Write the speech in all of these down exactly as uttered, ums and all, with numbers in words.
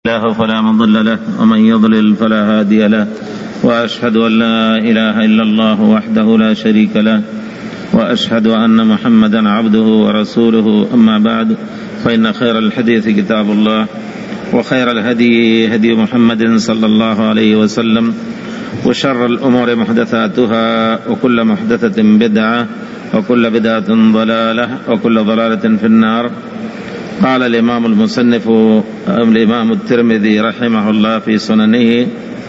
الله فلا مضل له ومن يضلل فلا هادي له، وأشهد أن لا إله إلا الله وحده لا شريك له، وأشهد أن محمدا عبده ورسوله. أما بعد، فإن خير الحديث كتاب الله، وخير الهدي هدي محمد صلى الله عليه وسلم، وشر الأمور محدثاتها، وكل محدثة بدعة، وكل بدعة ضلالة، وكل ضلالة في النار. قال الإمام المصنف الإمام الترمذي رحمه الله في سننه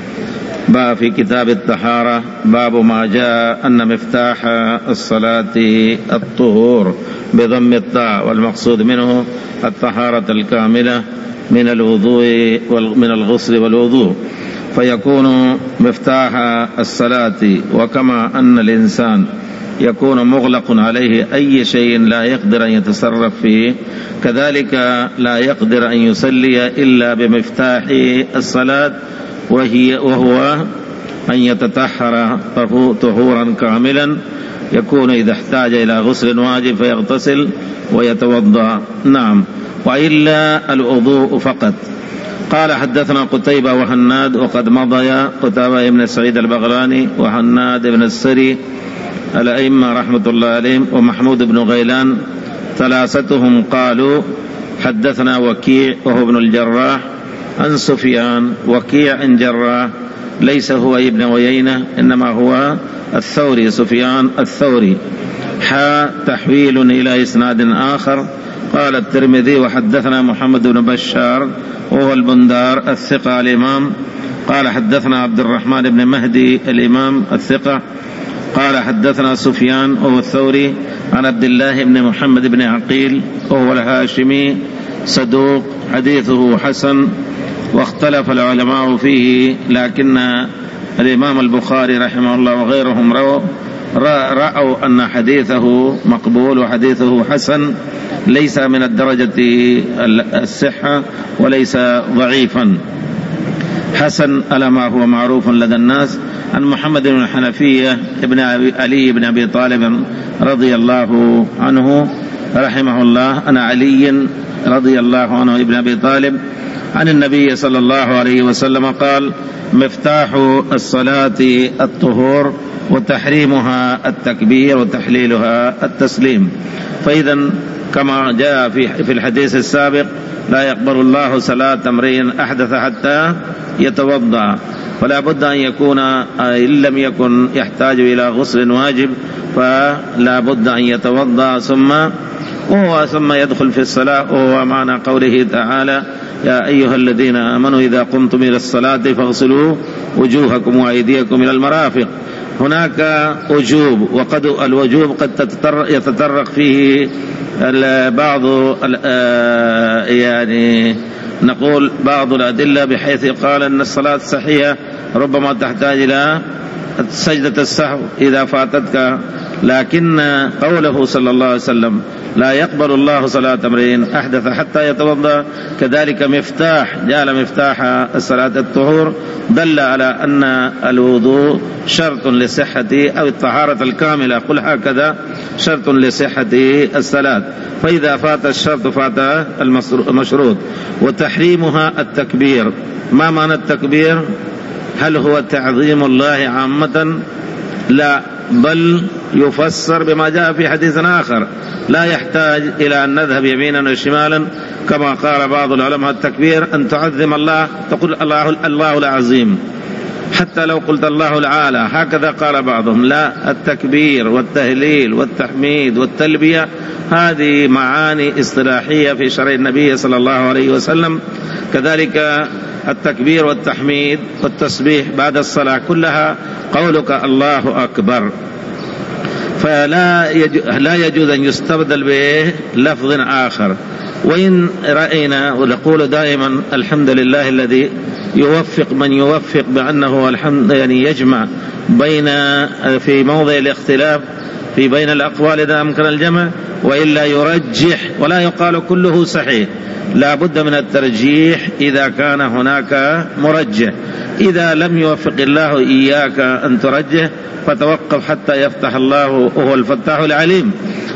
باب في كتاب الطهارة، باب ما جاء أن مفتاح الصلاة الطهور بضم الطاء، والمقصود منه الطهارة الكاملة من الوضوء من الغسل والوضوء، فيكون مفتاح الصلاة. وكما أن الإنسان يكون مغلق عليه أي شيء لا يقدر أن يتصرف فيه، كذلك لا يقدر أن يصلي إلا بمفتاح الصلاة، وهي وهو أن يتطهر طهورا كاملا، يكون إذا احتاج إلى غسل واجب فيغتسل ويتوضأ، نعم، وإلا الوضوء فقط. قال حدثنا قتيبة وهناد، وقد مضي قتيبة بن سعيد البغلاني وهناد بن السري الأئمة رحمة الله عليهم، ومحمود بن غيلان، ثلاثتهم قالوا حدثنا وكيع وهو ابن الجراح عن سفيان. وكيع عن جراح ليس هو ابن عيينة، إنما هو الثوري، سفيان الثوري. حا تحويل إلى إسناد آخر. قال الترمذي وحدثنا محمد بن بشار وهو البندار الثقة الإمام. قال حدثنا عبد الرحمن بن مهدي الإمام الثقة. قال حدثنا سفيان وهو الثوري عن عبد الله بن محمد بن عقيل وهو الهاشمي صدوق، حديثه حسن، واختلف العلماء فيه، لكن الإمام البخاري رحمه الله وغيرهم رأوا, رأوا أن حديثه مقبول وحديثه حسن، ليس من الدرجة الصحة وليس ضعيفا، حسن على ما هو معروف لدى الناس. عن محمد بن الحنفية ابن علي بن أبي طالب رضي الله عنه رحمه الله، أنا علي رضي الله عنه ابن أبي طالب، عن النبي صلى الله عليه وسلم قال: مفتاح الصلاة الطهور، وتحريمها التكبير، وتحليلها التسليم. فإذا كما جاء في الحديث السابق: لا يقبل الله صلاة امرئ أحدث حتى يتوضأ، فلا بد أن يكون إن لم يكن يحتاج إلى غسل واجب فلا بد أن يتوضأ ثم وهو ثم يدخل في الصلاة، وهو معنى قوله تعالى: يا أيها الذين آمنوا إذا قمتم إلى الصلاة فاغسلوا وجوهكم وأيديكم إلى المرافق. هناك وجوب، وقد الوجوب قد يتطرق فيه بعض يعني نقول بعض الأدلة، بحيث قال أن الصلاة صحيحة ربما تحتاج إلى سجدة السهو إذا فاتتك، لكن قوله صلى الله عليه وسلم: لا يقبل الله صلاة امرئ أحدث حتى يتوضأ، كذلك مفتاح جعل مفتاح الصلاة الطهور، دل على أن الوضوء شرط لصحة أو الطهارة الكاملة، قل هكذا، شرط لصحة الصلاة، فإذا فات الشرط فات المشروط. وتحريمها التكبير. ما معنى التكبير؟ هل هو تعظيم الله عامة؟ لا، بل يفسر بما جاء في حديث آخر، لا يحتاج إلى أن نذهب يمينا وشمالا، كما قال بعض العلماء: التكبير أن تعظم الله، تقول الله الله العظيم، حتى لو قلت الله العالى، هكذا قال بعضهم. لا، التكبير والتهليل والتحميد والتلبية هذه معاني اصطلاحية في شرع النبي صلى الله عليه وسلم. كذلك التكبير والتحميد والتسبيح بعد الصلاة كلها قولك الله أكبر، فلا لا يجوز أن يستبدل بلفظ آخر. وإن رأينا، ونقول دائما الحمد لله الذي يوفق من يوفق بأنه الحمد يعني يجمع بين في موضع الاختلاف في بين الأقوال إذا أمكن الجمع، وإلا يرجح، ولا يقال كله صحيح، لا بد من الترجيح إذا كان هناك مرجح. إذا لم يوفق الله إياك أن ترجح فتوقف حتى يفتح الله، وهو الفتاح العليم.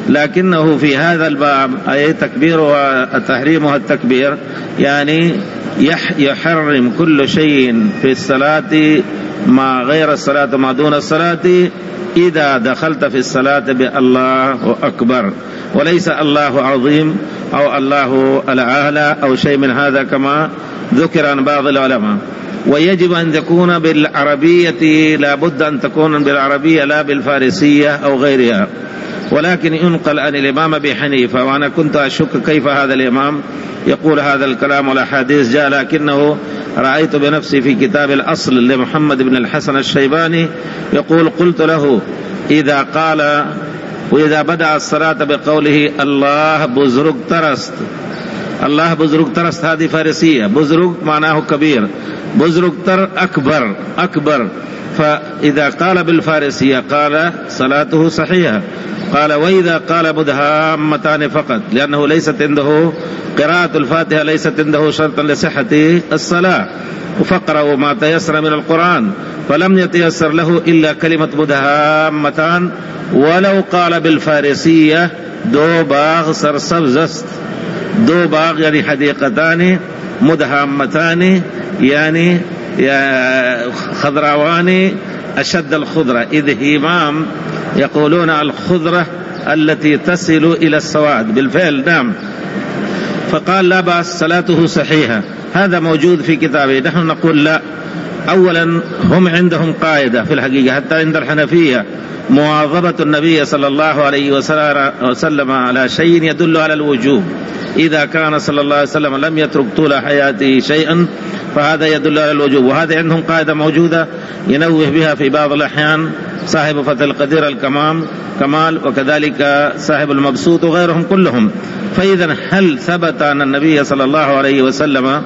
لكنه في هذا الباب أي تكبير وتحريمها التكبير، يعني يحرم كل شيء في الصلاة ما غير الصلاة وما دون الصلاة إذا دخلت في الصلاة بالله أكبر، وليس الله عظيم أو الله الأعلى أو شيء من هذا كما ذكر عن بعض العلماء. ويجب أن تكون بالعربية، لا بد أن تكون بالعربية لا بالفارسية أو غيرها. ولكن ينقل عن الإمام أبي حنيفة، وأنا كنت أشك كيف هذا الإمام يقول هذا الكلام والأحاديث جاء، لكنه رأيت بنفسي في كتاب الأصل لمحمد بن الحسن الشيباني يقول: قلت له إذا قال وإذا بدأ الصلاة بقوله الله بزرق ترست، الله بزرق ترست هذه فارسية، بزرق معناه كبير، بزرق تر أكبر أكبر، فإذا قال بالفارسية قال صلاته صحيحة. قال: وإذا قال مدهامتان فقط، لأنه ليست عنده قراءة الفاتحة ليست عنده شرطا لصحة الصلاة، وفقرأوا ما تيسر من القرآن، فلم يتيسر له إلا كلمة مدهامتان. ولو قال بالفارسية دو باغ سرسبزست، دو باغ يعني حديقتان، مدهامتان يعني خضراوان أشد الخضرة، إذ همام يقولون الخضرة التي تصل إلى السواد بالفعل. نعم. فقال: لا بأس صلاته صحيحة. هذا موجود في كتابه. نحن نقول لا. أولا هم عندهم قاعدة في الحقيقة حتى عند الحنفية: مواظبة النبي صلى الله عليه وسلم على شيء يدل على الوجوب. إذا كان صلى الله عليه وسلم لم يترك طول حياته شيئا فهذا يدل على الوجوب. وهذا عندهم قاعدة موجودة ينوه بها في بعض الأحيان صاحب فتح القدير الكمام كمال، وكذلك صاحب المبسوط وغيرهم كلهم. فإذا هل ثبت أن النبي صلى الله عليه وسلم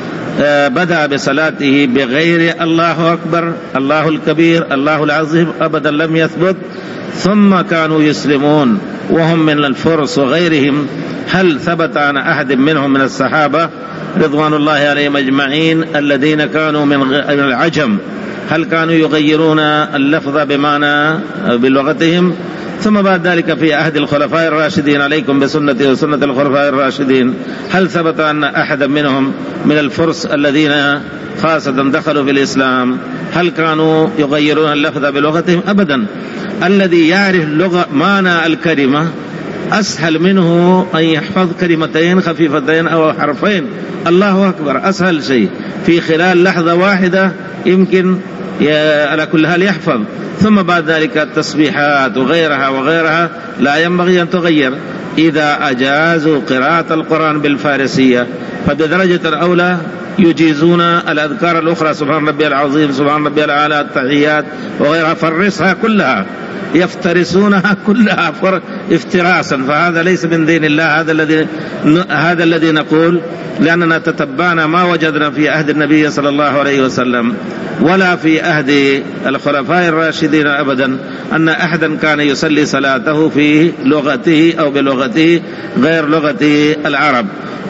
بدأ بصلاته بغير الله أكبر، الله الكبير، الله العظيم؟ أبدا لم يثبت. ثم كانوا يسلمون وهم من الفرس وغيرهم. هل ثبت عن أحد منهم من الصحابة رضوان الله عليهم أجمعين الذين كانوا من العجم هل كانوا يغيرون اللفظ بمعنى بلغتهم؟ ثم بعد ذلك في عهد الخلفاء الراشدين، عليكم بسنتي وسنة الخلفاء الراشدين، هل ثبت أن أحد منهم من الفرس الذين خاصة دخلوا في الإسلام هل كانوا يغيرون اللفظ بلغتهم؟ أبدا. الذي يعرف لغة معنى الكلمة أسهل منه أن يحفظ كلمتين خفيفتين أو حرفين. الله أكبر أسهل شيء، في خلال لحظة واحدة يمكن على كل حال يحفظ. ثم بعد ذلك التسبيحات وغيرها وغيرها لا ينبغي أن تغير. إذا أجازوا قراءة القرآن بالفارسية فبدرجة الأولى يجيزون الأذكار الأخرى، سبحان ربي العظيم، سبحان ربي الأعلى، التحيات وغيرها، فرسها كلها، يفترسونها كلها افتراسا. فهذا ليس من دين الله. هذا الذي هذا الذي نقول، لأننا تتبعنا ما وجدنا في عهد النبي صلى الله عليه وسلم ولا في عهد الخلفاء الراشدين أبدا أن أحدا كان يصلي صلاته في لغته أو بلغته غير لغة العرب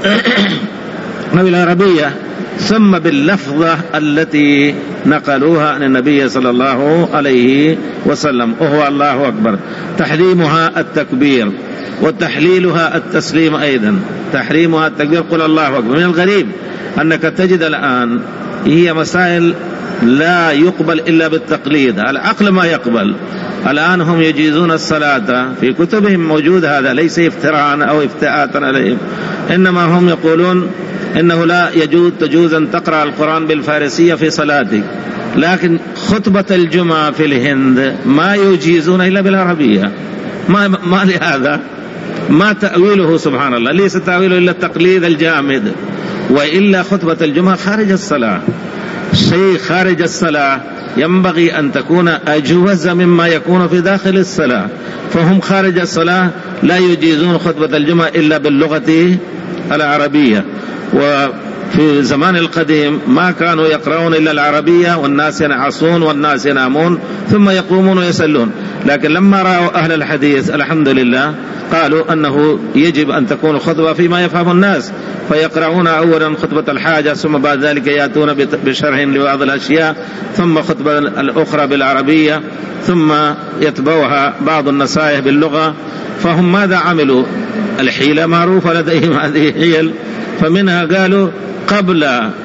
أو العربية، ثم باللفظة التي نقلوها عن النبي صلى الله عليه وسلم، وهو الله أكبر. تحريمها التكبير وتحليلها التسليم أيضا. تحريمها التكبير، قل الله أكبر. من الغريب أنك تجد الآن هي مسائل لا يقبل إلا بالتقليد، العقل ما يقبل. الآن هم يجيزون الصلاة، في كتبهم موجود هذا، ليس افتراء أو افتاء عليهم، إنما هم يقولون إنه لا يجوز تجوز أن تقرأ القرآن بالفارسية في صلاتك، لكن خطبة الجمعة في الهند ما يجيزون إلا بالعربية. ما, ما لهذا؟ ما تأويله؟ سبحان الله، ليس تأويله إلا التقليد الجامد. وإلا خطبة الجمعة خارج الصلاة، شيء خارج الصلاة ينبغي أن تكون أجوز مما يكون في داخل الصلاة، فهم خارج الصلاة لا يجيزون خطبة الجمعة إلا باللغة العربية. وفي الزمان القديم ما كانوا يقرؤون إلا العربية، والناس ينعصون والناس ينامون ثم يقومون ويسلون. لكن لما رأوا أهل الحديث الحمد لله قالوا أنه يجب أن تكون خطبة فيما يفهم الناس، فيقرؤون أولا خطبة الحاجة، ثم بعد ذلك يأتون بشرح لبعض الأشياء، ثم خطبة الأخرى بالعربية، ثم يتبعها بعض النصائح باللغة. فهم ماذا عملوا؟ الحيلة معروفة لديهم، هذه حيل. فمنها قالوا قبل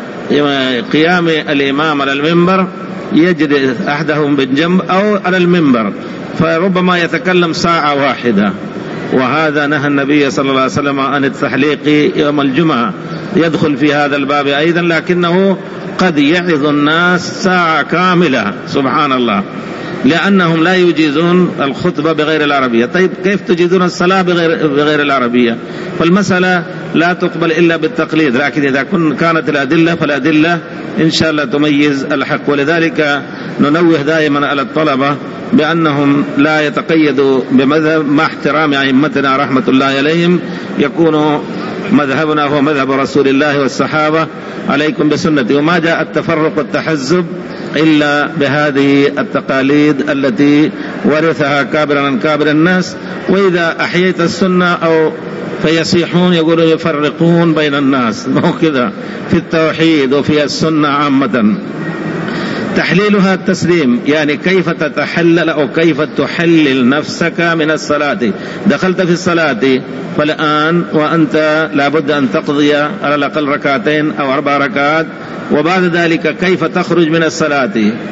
قيام الإمام على المنبر يجد أحدهم بالجنب أو على المنبر، فربما يتكلم ساعة واحدة، وهذا نهى النبي صلى الله عليه وسلم عن التحليق يوم الجمعة، يدخل في هذا الباب أيضا، لكنه قد يعظ الناس ساعة كاملة سبحان الله، لأنهم لا يجيزون الخطبة بغير العربية. طيب كيف تجيزون الصلاة بغير, بغير العربية؟ فالمسألة لا تقبل إلا بالتقليد، لكن إذا كانت الأدلة فالأدلة إن شاء الله تميز الحق. ولذلك ننوه دائما على الطلبة بأنهم لا يتقيدوا بمذهب، مع احترام أئمتنا رحمة الله عليهم، يكون مذهبنا هو مذهب رسول الله والصحابة، عليكم بسنتي، وما جاء التفرق والتحزب إلا بهذه التقاليد التي ورثها كابرا عن كابر الناس. وإذا أحييت السنة أو فيصيحون يقولون يفرقون بين الناس، ما هو كذا في التوحيد وفي السنة عامة. تحليلها التسليم، يعني كيف تتحلل أو كيف تحلل نفسك من الصلاة. دخلت في الصلاة فالآن وأنت لابد أن تقضي على الأقل ركعتين أو أربع ركعات، وبعد ذلك كيف تخرج من الصلاة.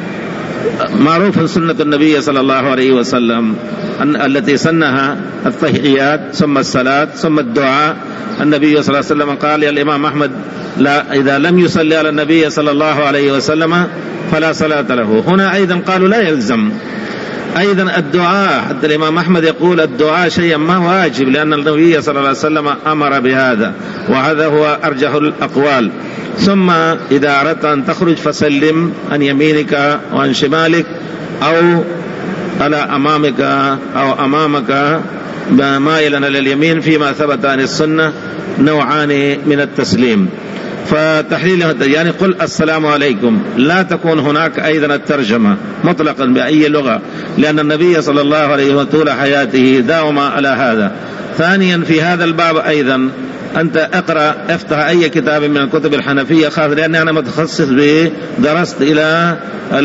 معروف سنة النبي صلى الله عليه وسلم أن التي سنها التحيات ثم الصلاة ثم الدعاء. النبي صلى الله عليه وسلم قال يا الإمام أحمد لا إذا لم يصلي على النبي صلى الله عليه وسلم فلا صلاة له. هنا أيضا قالوا لا يلزم. أيضا الدعاء، حتى الإمام أحمد يقول الدعاء شيء ما واجب، لأن النبي صلى الله عليه وسلم أمر بهذا، وهذا هو أرجح الأقوال. ثم إذا أردت أن تخرج فسلم عن يمينك وعن شمالك أو على أمامك أو أمامك مائلا لليمين فيما ثبت عن السنة، نوعان من التسليم. فتحليلها يعني قل السلام عليكم، لا تكون هناك أيضا الترجمة مطلقا بأي لغة، لأن النبي صلى الله عليه وسلم طول حياته داوم على هذا. ثانيا في هذا الباب أيضا أنت اقرأ افتح أي كتاب من الكتب الحنفية، خاصة لأني أنا متخصص به، درست إلى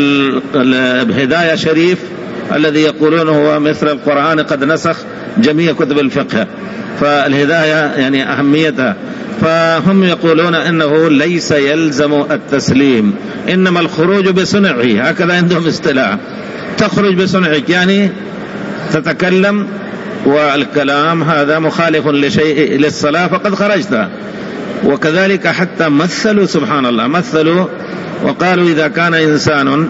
الهداية شريف الذي يقولون هو مثل القرآن قد نسخ جميع كتب الفقه، فالهداية يعني أهميتها. فهم يقولون إنه ليس يلزم التسليم، إنما الخروج بصنعه، هكذا عندهم اصطلاح، تخرج بصنعك يعني تتكلم والكلام هذا مخالف لشيء للصلاة فقد خرجت. وكذلك حتى مثلوا سبحان الله مثلوا وقالوا إذا كان إنسان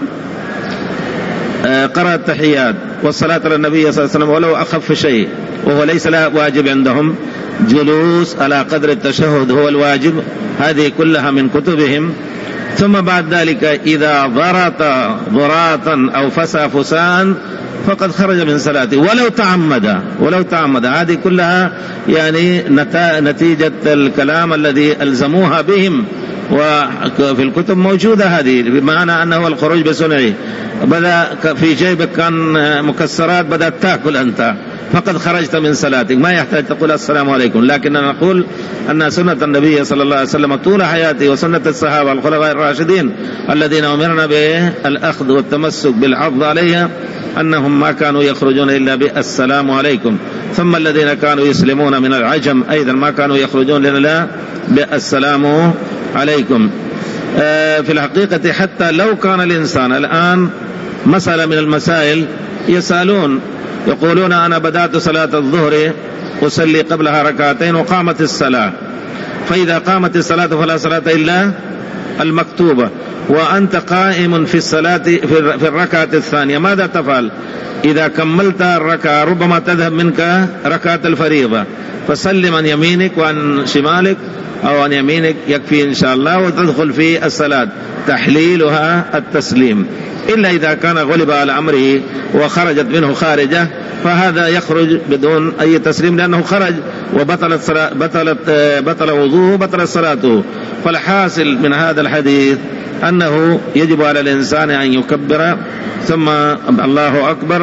قرأ التحيات والصلاة على النبي صلى الله عليه وسلم ولو أخف شيء وهو ليس له واجب عندهم، جلوس على قدر التشهد هو الواجب، هذه كلها من كتبهم. ثم بعد ذلك إذا ضرط ضراطا أو فسى فسان فقد خرج من صلاته ولو تعمد ولو تعمد هذه كلها يعني نتيجة الكلام الذي ألزموها بهم، وفي الكتب موجودة هذه، بمعنى أنه الخروج بصنعه. بدأ في جيبك كان مكسرات بدأت تأكل أنت فقد خرجت من صلاتك، ما يحتاج تقول السلام عليكم. لكن نقول أن سنة النبي صلى الله عليه وسلم طول حياته وسنة الصحابة الخلفاء الراشدين الذين أمرنا بالأخذ والتمسك بالعض عليها أنهم ما كانوا يخرجون إلا بالسلام عليكم. ثم الذين كانوا يسلمون من العجم أيضا ما كانوا يخرجون إلا بالسلام عليكم. في الحقيقة حتى لو كان الإنسان الآن مسألة من المسائل يسألون يقولون أنا بدأت صلاة الظهر أصلي قبلها ركعتين وقامت الصلاة، فإذا قامت الصلاة فلا صلاة إلا المكتوبة، وأنت قائم في الصلاة في الركعة الثانية، ماذا تفعل؟ إذا كملت الركعة ربما تذهب منك ركعة الفريضة، فسلم عن يمينك وعن شمالك أو عن يمينك يكفي إن شاء الله وتدخل في الصلاة. تحليلها التسليم، إلا إذا كان غلب على أمره وخرجت منه خارجة فهذا يخرج بدون أي تسليم لأنه خرج وبطلت صلاة بطلت بطل وضوءه بطلت صلاته. فالحاصل من هذا الحديث أنه يجب على الإنسان أن يكبر ثم الله أكبر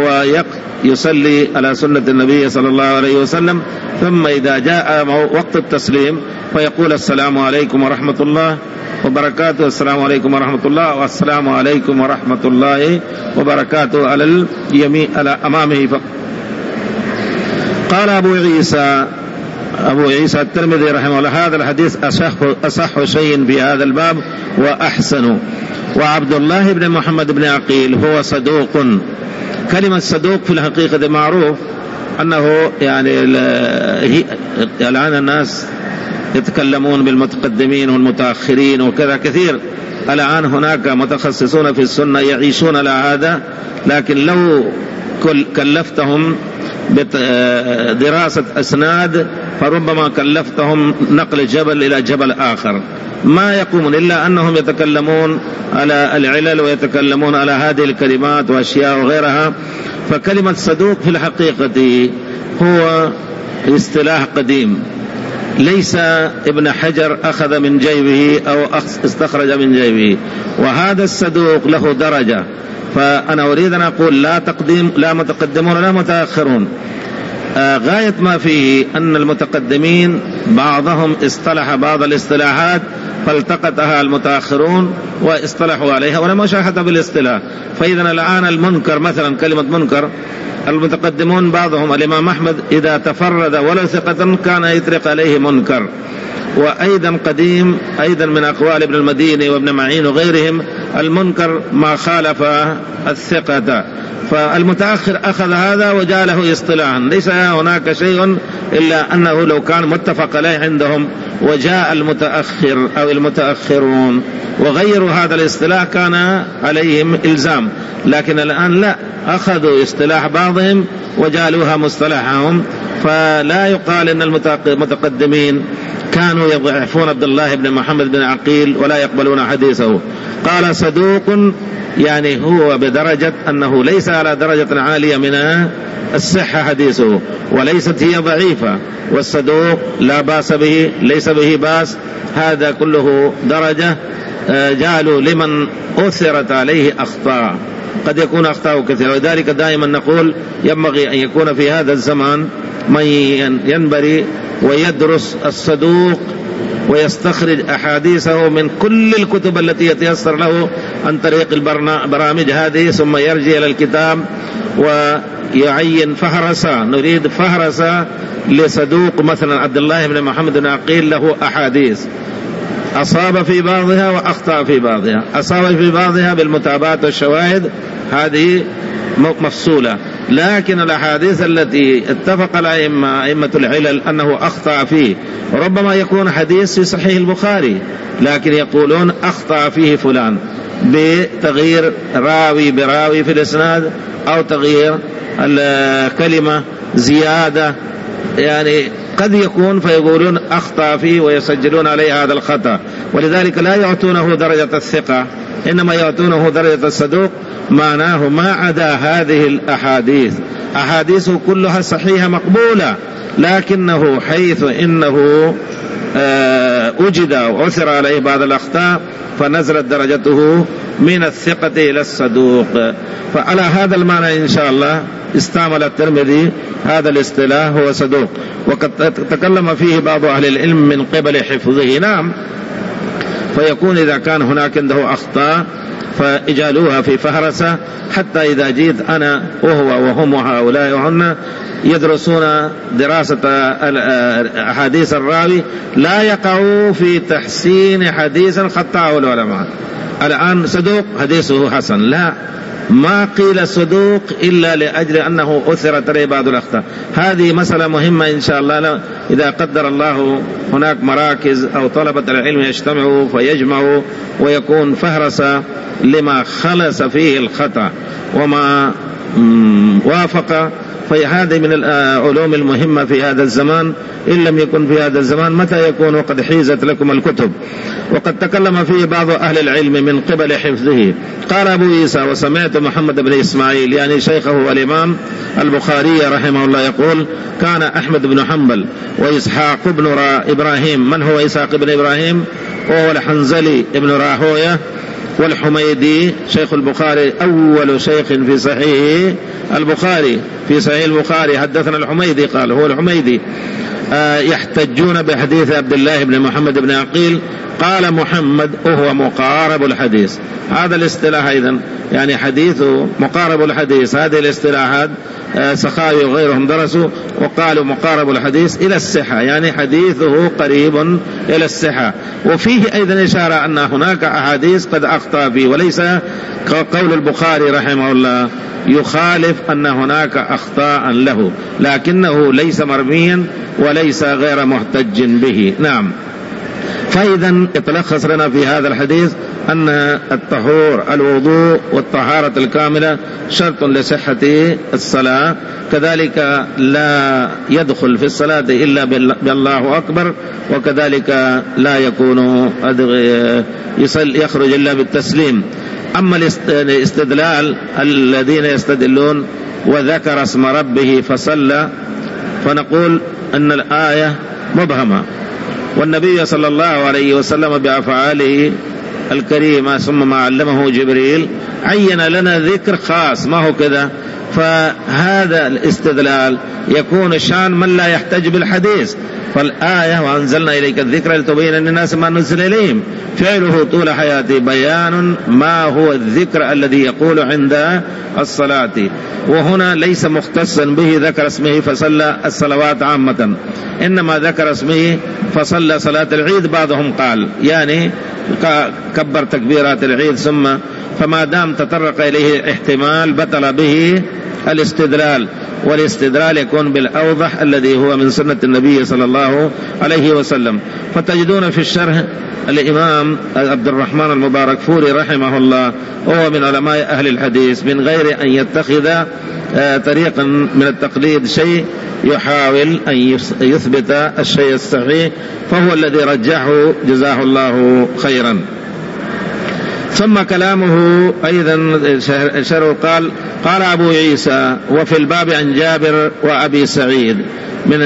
ويصلي على سنة النبي صلى الله عليه وسلم، ثم إذا جاء وقت التسليم فيقول السلام عليكم ورحمة الله وبركاته، السلام عليكم ورحمة الله والسلام عليكم ورحمة الله وبركاته على اليمين على أمامه. قال أبو عيسى أبو عيسى الترمذي رحمه الله هذا الحديث أصح, أصح شيء في هذا الباب وأحسن. وعبد الله بن محمد بن عقيل هو صدوق. كلمة صدوق في الحقيقة معروف أنه يعني الآن الناس يتكلمون بالمتقدمين والمتأخرين وكذا كثير. الآن هناك متخصصون في السنة يعيشون على هذا، لكن لو كلفتهم بدراسة أسناد فربما كلفتهم نقل جبل إلى جبل آخر، ما يقومون إلا أنهم يتكلمون على العلل ويتكلمون على هذه الكلمات وأشياء وغيرها. فكلمة صدوق في الحقيقة هو اصطلاح قديم، ليس ابن حجر أخذ من جيبه أو استخرج من جيبه، وهذا الصدوق له درجة. فأنا أريد أن أقول لا تقديم لا متقدمون ولا متأخرون. آه غاية ما فيه أن المتقدمين بعضهم اصطلح بعض الاصطلاحات فالتقطها المتأخرون واصطلحوا عليها ولا مشاهدة بالاصطلاح. فإذا الآن المنكر مثلا كلمة منكر المتقدمون بعضهم الإمام أحمد إذا تفرد ولو ثقة كان يطلق عليه منكر. وأيضا قديم أيضا من أقوال ابن المديني وابن معين وغيرهم المنكر ما خالف الثقة. فالمتأخر أخذ هذا وجعله اصطلاحا، ليس هناك شيء إلا أنه لو كان متفق عليه عندهم وجاء المتأخر أو المتأخرون وغيروا هذا الاصطلاح كان عليهم إلزام. لكن الآن لا، أخذوا اصطلاح بعضهم وجعلوها مصطلحهم. فلا يقال أن المتقدمين كانوا يضعفون عبد الله بن محمد بن عقيل ولا يقبلون حديثه. قال صدوق يعني هو بدرجة أنه ليس على درجة عالية من الصحة حديثه، وليست هي ضعيفة. والصدوق لا باس به، ليس به باس، هذا كله درجة. جعلوا لمن أثرت عليه أخطاء، قد يكون أخطاء كثيرة، وذلك دائما نقول ينبغي أن يكون في هذا الزمان من ينبري ويدرس الصدوق ويستخرج أحاديثه من كل الكتب التي يتيسر له عن طريق البرامج هذه، ثم يرجع إلى الكتاب ويعين فهرسة. نريد فهرسة لصدوق مثلا عبد الله بن محمد بن عقيل له أحاديث أصاب في بعضها وأخطأ في بعضها. أصاب في بعضها بالمتابعات والشواهد هذه مفصولة، لكن الأحاديث التي اتفق الأئمة أئمة العلل أنه أخطأ فيه ربما يكون حديث في صحيح البخاري، لكن يقولون أخطأ فيه فلان بتغيير راوي براوي في الإسناد أو تغيير الكلمة زيادة، يعني قد يكون فيقولون أخطأ فيه ويسجلون عليه هذا الخطأ. ولذلك لا يعطونه درجة الثقة، إنما يعطونه درجة الصدوق. معناه ما عدا هذه الأحاديث أحاديثه كلها صحيحة مقبولة، لكنه حيث إنه أجد وأثر عليه بعض الأخطاء فنزلت درجته من الثقة إلى الصدوق. فعلى هذا المعنى إن شاء الله استعمل الترمذي هذا الاصطلاح هو صدوق. وقد تكلم فيه بعض أهل العلم من قبل حفظه، نعم، فيكون إذا كان هناك عنده أخطاء فإجالوها في فهرسة، حتى إذا جيت أنا وهو وهم وهؤلاء وهن يدرسون دراسة أحاديث الراوي لا يقعوا في تحسين حديث خطأه العلماء. الآن صدوق حديثه حسن، لا، ما قيل صدوق إلا لأجل أنه أثرت عليه بعض الأخطاء. هذه مسألة مهمة إن شاء الله، إذا قدر الله هناك مراكز أو طلبة العلم يجتمعوا فيجمعوا ويكون فهرسة لما خلص فيه الخطأ وما وافق، فهذه من العلوم المهمة في هذا الزمان. إن لم يكن في هذا الزمان متى يكون وقد حيزت لكم الكتب. وقد تكلم فيه بعض أهل العلم من قبل حفظه. قال أبو عيسى وسمعت محمد بن إسماعيل يعني شيخه الإمام البخاري رحمه الله يقول كان أحمد بن حنبل وإسحاق بن إبراهيم. من هو إسحاق بن إبراهيم؟ وهو الحنزلي بن راهوية والحميدي شيخ البخاري، أول شيخ في صحيح البخاري في صحيح البخاري. حدثنا الحميدي قال هو الحميدي. آه يحتجون بحديث عبد الله بن محمد بن عقيل. قال محمد وهو مقارب الحديث. هذا الاصطلاح أيضا يعني حديثه مقارب الحديث. هذه الاصطلاحات سخاوي وغيرهم درسوا وقالوا مقارب الحديث إلى الصحة، يعني حديثه قريب إلى الصحة. وفيه أيضا إشارة أن هناك أحاديث قد أخطأ فيه، وليس قول البخاري رحمه الله يخالف أن هناك أخطاء له، لكنه ليس مرميا وليس غير محتج به. نعم. فإذا يتلخص لنا في هذا الحديث أن الطهور الوضوء والطهارة الكاملة شرط لصحة الصلاة، كذلك لا يدخل في الصلاة إلا بالله أكبر، وكذلك لا يكون يخرج إلا بالتسليم. أما الاستدلال الذين يستدلون وذكر اسم ربه فصلى، فنقول أن الآية مبهمة، والنبي صلى الله عليه وسلم بأفعاله الكريمة ثم ما علمه جبريل عين لنا ذكر خاص، ما هو كذا. فهذا الاستدلال يكون شان من لا يحتج بالحديث. فالآية وأنزلنا إليك الذكر لتبين للناس ما نزل إليهم، فعله طول حياته بيان ما هو الذكر الذي يقول عند الصلاة. وهنا ليس مختصا به ذكر اسمه فصلى الصلوات عامة، إنما ذكر اسمه فصلى صلاة العيد. بعضهم قال يعني كبر تكبيرات العيد ثم، فما دام تطرق إليه احتمال بطل به الاستدلال، والاستدلال يكون بالأوضح الذي هو من سنة النبي صلى الله عليه وسلم. فتجدون في الشرح الإمام عبد الرحمن المباركفوري رحمه الله هو من علماء أهل الحديث، من غير أن يتخذ طريقا من التقليد شيء يحاول أن يثبت الشيء الصحيح، فهو الذي رجحه جزاه الله خيرا. ثم كلامه أيضا شرح قال قال أبو عيسى وفي الباب عن جابر وأبي سعيد. من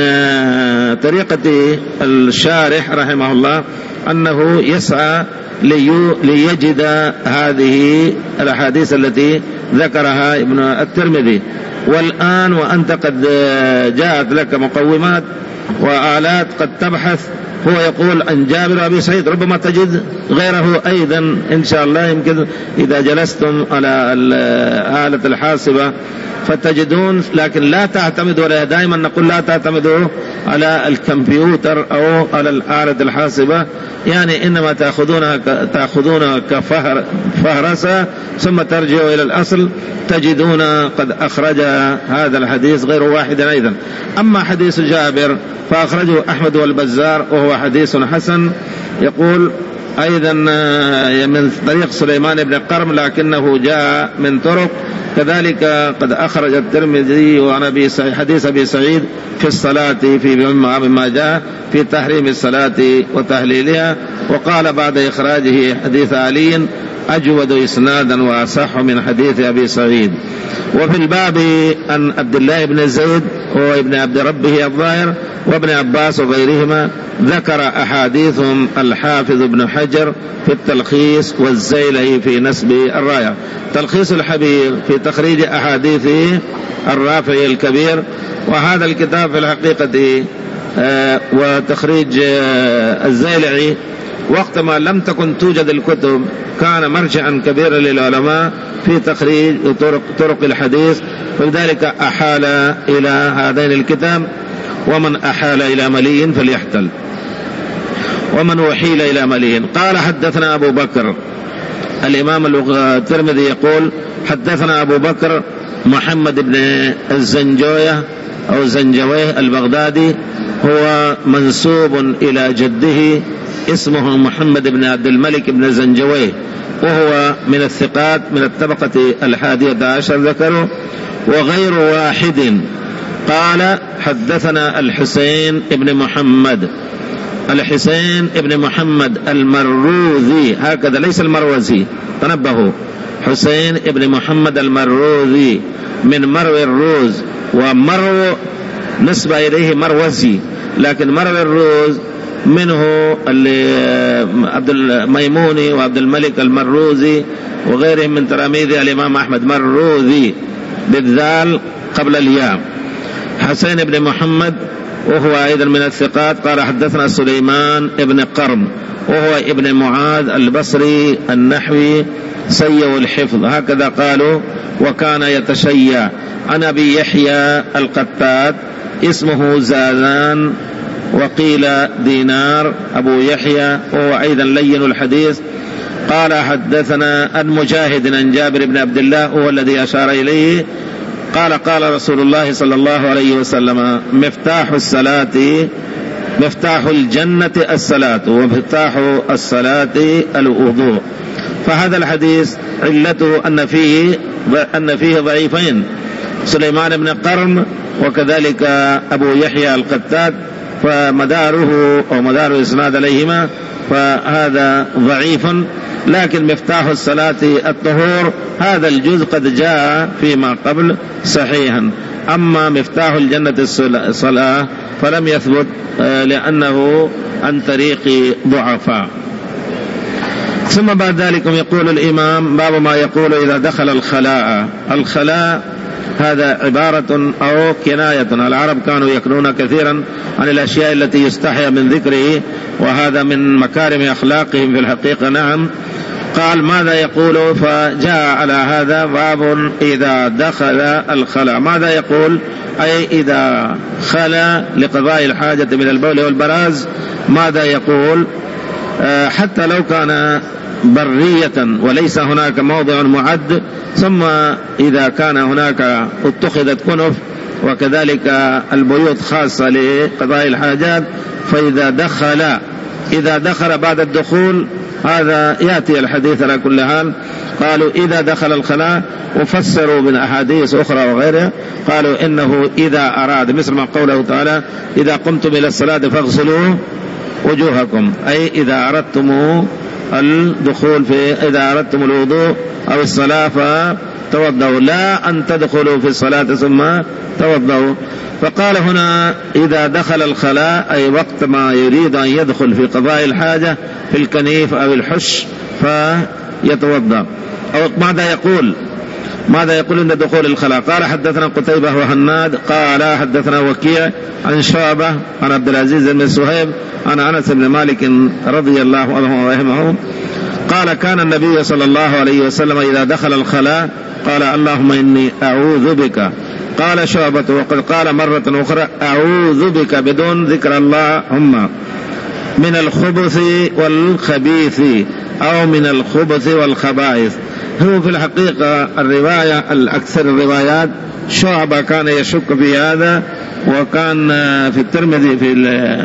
طريقة الشارح رحمه الله أنه يسعى ليجد هذه الأحاديث التي ذكرها ابن الترمذي. والآن وأنت قد جاءت لك مقومات وآلات قد تبحث، هو يقول عن جابر وأبي سعيد، ربما تجد غيره أيضا إن شاء الله. يمكن إذا جلستم على الآلة الحاسبة فتجدون، لكن لا تعتمدوا عليها. دائما نقول لا تعتمدوا على الكمبيوتر أو على الآلة الحاسبة، يعني إنما تأخذونها تأخذونها كفهرسة ثم ترجعوا إلى الأصل، تجدون قد أخرج هذا الحديث غير واحد أيضا. أما حديث جابر فأخرجه أحمد والبزار وهو حديث حسن. يقول أيضا من طريق سليمان بن قرم لكنه جاء من طرق، كذلك قد أخرج الترمذي وعن أبي سعيد حديث أبي سعيد في الصلاة في مما جاء في تحريم الصلاة وتهليلها، وقال بعد إخراجه حديث علي أجود إسنادا وأصح من حديث أبي سعيد. وفي الباب عن عبد الله بن زيد وابن عبد ربه الظاهر وابن عباس وغيرهما ذكر أحاديثهم الحافظ ابن حجر في التلخيص والزيلعي في نسب الراية. تلخيص الحبير في تخريج أحاديث الرافعي الكبير، وهذا الكتاب في الحقيقة آه وتخريج آه الزيلعي وقتما لم تكن توجد الكتب كان مرجعا كبيرا للعلماء في تخريج طرق, طرق الحديث، فلذلك أحال إلى هذين الكتاب. ومن أحال إلى ملي فليحتل، ومن وحيل إلى ملي. قال حدثنا أبو بكر، الإمام الترمذي يقول حدثنا أبو بكر محمد بن الزنجوية أو زنجويه البغدادي، هو منسوب إلى جده اسمه محمد بن عبد الملك بن زنجويه، وهو من الثقات من الطبقة الحادية عشر ذكره وغير واحد. قال حدثنا الحسين بن محمد، الحسين بن محمد المروذي، هكذا ليس المروزي، تنبهوا، حسين بن محمد المروذي من مروي الروز، ومرو نسبة إليه مروزي، لكن مروي الروز منه عبد الميموني وعبد الملك المروزي وغيرهم من تلاميذ الإمام أحمد، مروذي بالذال قبل الياء. حسين بن محمد وهو أيضا من الثقات. قال حدثنا سليمان بن قرم وهو ابن معاذ البصري النحوي سيء الحفظ، هكذا قالوا، وكان يتشيع عن أبي يحيى القتاد اسمه زازان وقيل دينار أبو يحيى وهو أيضا لين الحديث. قال حدثنا عن مجاهد عن جابر بن عبد الله هو الذي أشار إليه قال قال رسول الله صلى الله عليه وسلم مفتاح الصلاة مفتاح الجنة الصلاة ومفتاح الصلاة الوضوء. فهذا الحديث علته أن فيه أن فيه ضعيفين سليمان بن قرن وكذلك أبو يحيى القتاد فمداره أو مدار إسناد عليهما فهذا ضعيف. لكن مفتاح الصلاة الطهور هذا الجزء قد جاء فيما قبل صحيحا. أما مفتاح الجنة الصلاة فلم يثبت لأنه عن طريق ضعفاء. ثم بعد ذلك يقول الإمام باب ما يقول إذا دخل الخلاء. الخلاء هذا عبارة أو كناية. العرب كانوا يكنون كثيرا عن الأشياء التي يستحيا من ذكره وهذا من مكارم أخلاقهم في الحقيقة. نعم. قال ماذا يقول فجاء على هذا باب إذا دخل الخلاء. ماذا يقول أي إذا خلا لقضاء الحاجة من البول والبراز ماذا يقول حتى لو كان برية وليس هناك موضع معد. ثم إذا كان هناك اتخذت كنف وكذلك البيوت خاصة لقضاء الحاجات فإذا دخل إذا دخل بعد الدخول هذا يأتي الحديث على كل حال. قالوا إذا دخل الخلاء وفسروا من أحاديث أخرى وغيرها قالوا إنه إذا أراد مثل ما قوله تعالى إذا قمتم إلى الصلاة فاغسلوا وجوهكم أي إذا أردتم الدخول في إذا أردتم الوضوء أو الصلاة فتوضأوا لا أن تدخلوا في الصلاة ثم توضأوا. فقال هنا إذا دخل الخلاء أي وقت ما يريد أن يدخل في قضاء الحاجة في الكنيف أو الحش فيتوضأ. أو ماذا يقول ماذا يقول عند دخول الخلاء. قال حدثنا قتيبة وهناد قال حدثنا وكيع عن شعبة عن عبد العزيز بن صهيب عن أنس بن مالك رضي الله عنه ورحمه قال كان النبي صلى الله عليه وسلم إذا دخل الخلاء قال اللهم إني أعوذ بك. قال شعبة وقد قال مرة أخرى أعوذ بك بدون ذكر اللهم من الخبث والخبيث أو من الخبث والخبائث. هو في الحقيقة الرواية الأكثر الروايات شعبة كان يشك في هذا وكان في الترمذي في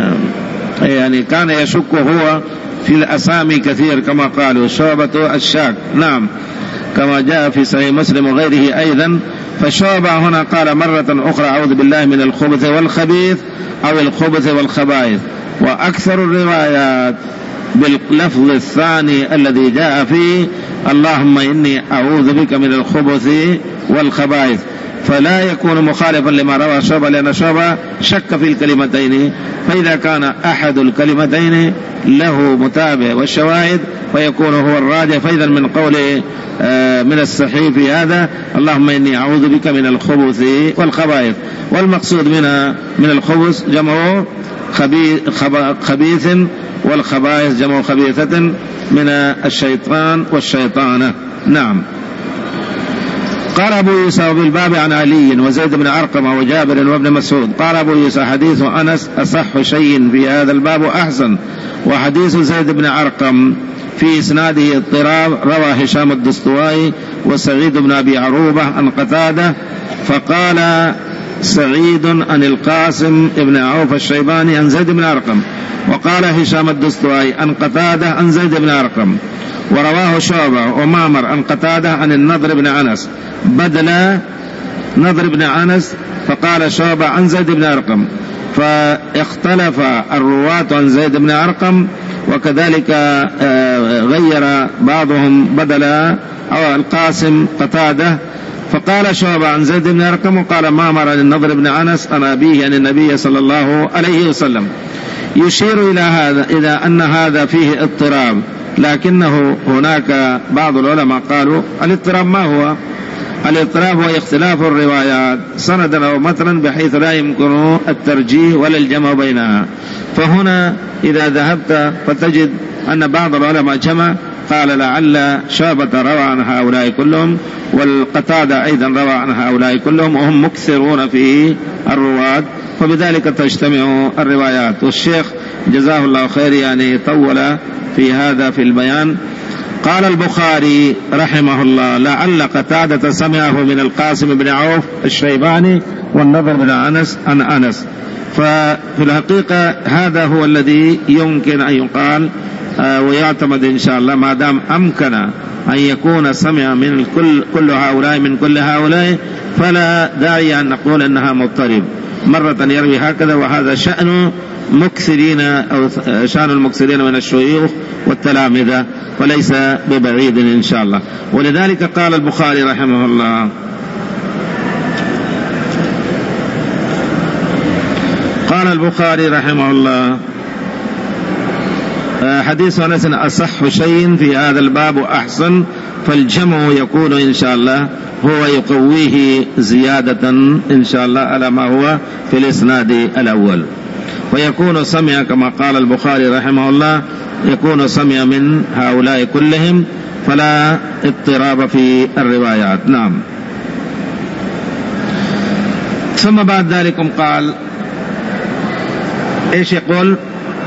يعني كان يشك هو في الأسامي كثير كما قالوا شعبة الشاك. نعم كما جاء في صحيح مسلم وغيره أيضا. فشعبة هنا قال مرة أخرى أعوذ بالله من الخبث والخبيث أو الخبث والخبائث. وأكثر الروايات باللفظ الثاني الذي جاء فيه اللهم إني أعوذ بك من الخبث والخبائث فلا يكون مخالفا لما روى شعبة لأن شعبة شك في الكلمتين. فإذا كان أحد الكلمتين له متابع والشواهد فيكون هو الراجح. فإذا من قوله من الصحيح في هذا اللهم إني أعوذ بك من الخبث والخبائث. والمقصود منها من الخبث جمع خبيث والخبائث جمع خبيثة من الشيطان والشيطانة. نعم. قال أبو يوسف بالباب عن علي وزيد بن أرقم وجابر وابن مسعود. قال أبو يوسف حديث أنس أصح شيء في هذا الباب أحسن وحديث زيد بن أرقم في إسناده اضطراب. روى هشام الدستوائي وسعيد بن أبي عروبة عن قتادة فقال سعيد عن القاسم بن عوف الشيباني عن زيد بن أرقم وقال هشام الدستوائي عن قتادة عن زيد بن أرقم. ورواه شعبة ومامر عن قتادة عن النضر بن أنس بدل نضر بن أنس فقال شعبة عن زيد بن أرقم. فاختلف الرواة عن زيد بن أرقم وكذلك غير بعضهم بدل أو القاسم قتادة فقال شعبة عن زيد بن أرقم وقال مامر عن النضر بن أنس عن أبيه عن النبي صلى الله عليه وسلم. يشير إلى هذا إلى أن هذا فيه اضطراب لكنه هناك بعض العلماء قالوا الاضطراب ما هو؟ الاضطراب هو اختلاف الروايات سندا أو متنا بحيث لا يمكن الترجيح ولا الجمع بينها. فهنا إذا ذهبت فتجد أن بعض العلماء جمع قال لعل شعبة روى عن هؤلاء كلهم، والقتادة أيضا روى عن هؤلاء كلهم، وهم مكثرون في الرواة، فبذلك تجتمع الروايات. والشيخ جزاه الله خير يعني طول في هذا في البيان. قال البخاري رحمه الله: لعل قتادة سمعه من القاسم بن عوف الشيباني والنضر بن أنس عن أنس. ففي الحقيقة هذا هو الذي يمكن أن يقال آه ويعتمد إن شاء الله، ما دام أمكن أن يكون سمع من كل, كل هؤلاء من كل هؤلاء، فلا داعي أن نقول أنها مضطرب. مرة يروي هكذا، وهذا شأن مكثرين أو شأن المكثرين من الشيوخ والتلامذة، وليس ببعيد إن شاء الله. ولذلك قال البخاري رحمه الله: قال البخاري رحمه الله: حديث أنس أصح شيء في هذا الباب أحسن، فالجمع يكون إن شاء الله هو يقويه زيادة إن شاء الله على ما هو في الإسناد الأول، ويكون سمع كما قال البخاري رحمه الله، يكون سمع من هؤلاء كلهم، فلا اضطراب في الروايات. نعم. ثم بعد ذلك قال ايش يقول؟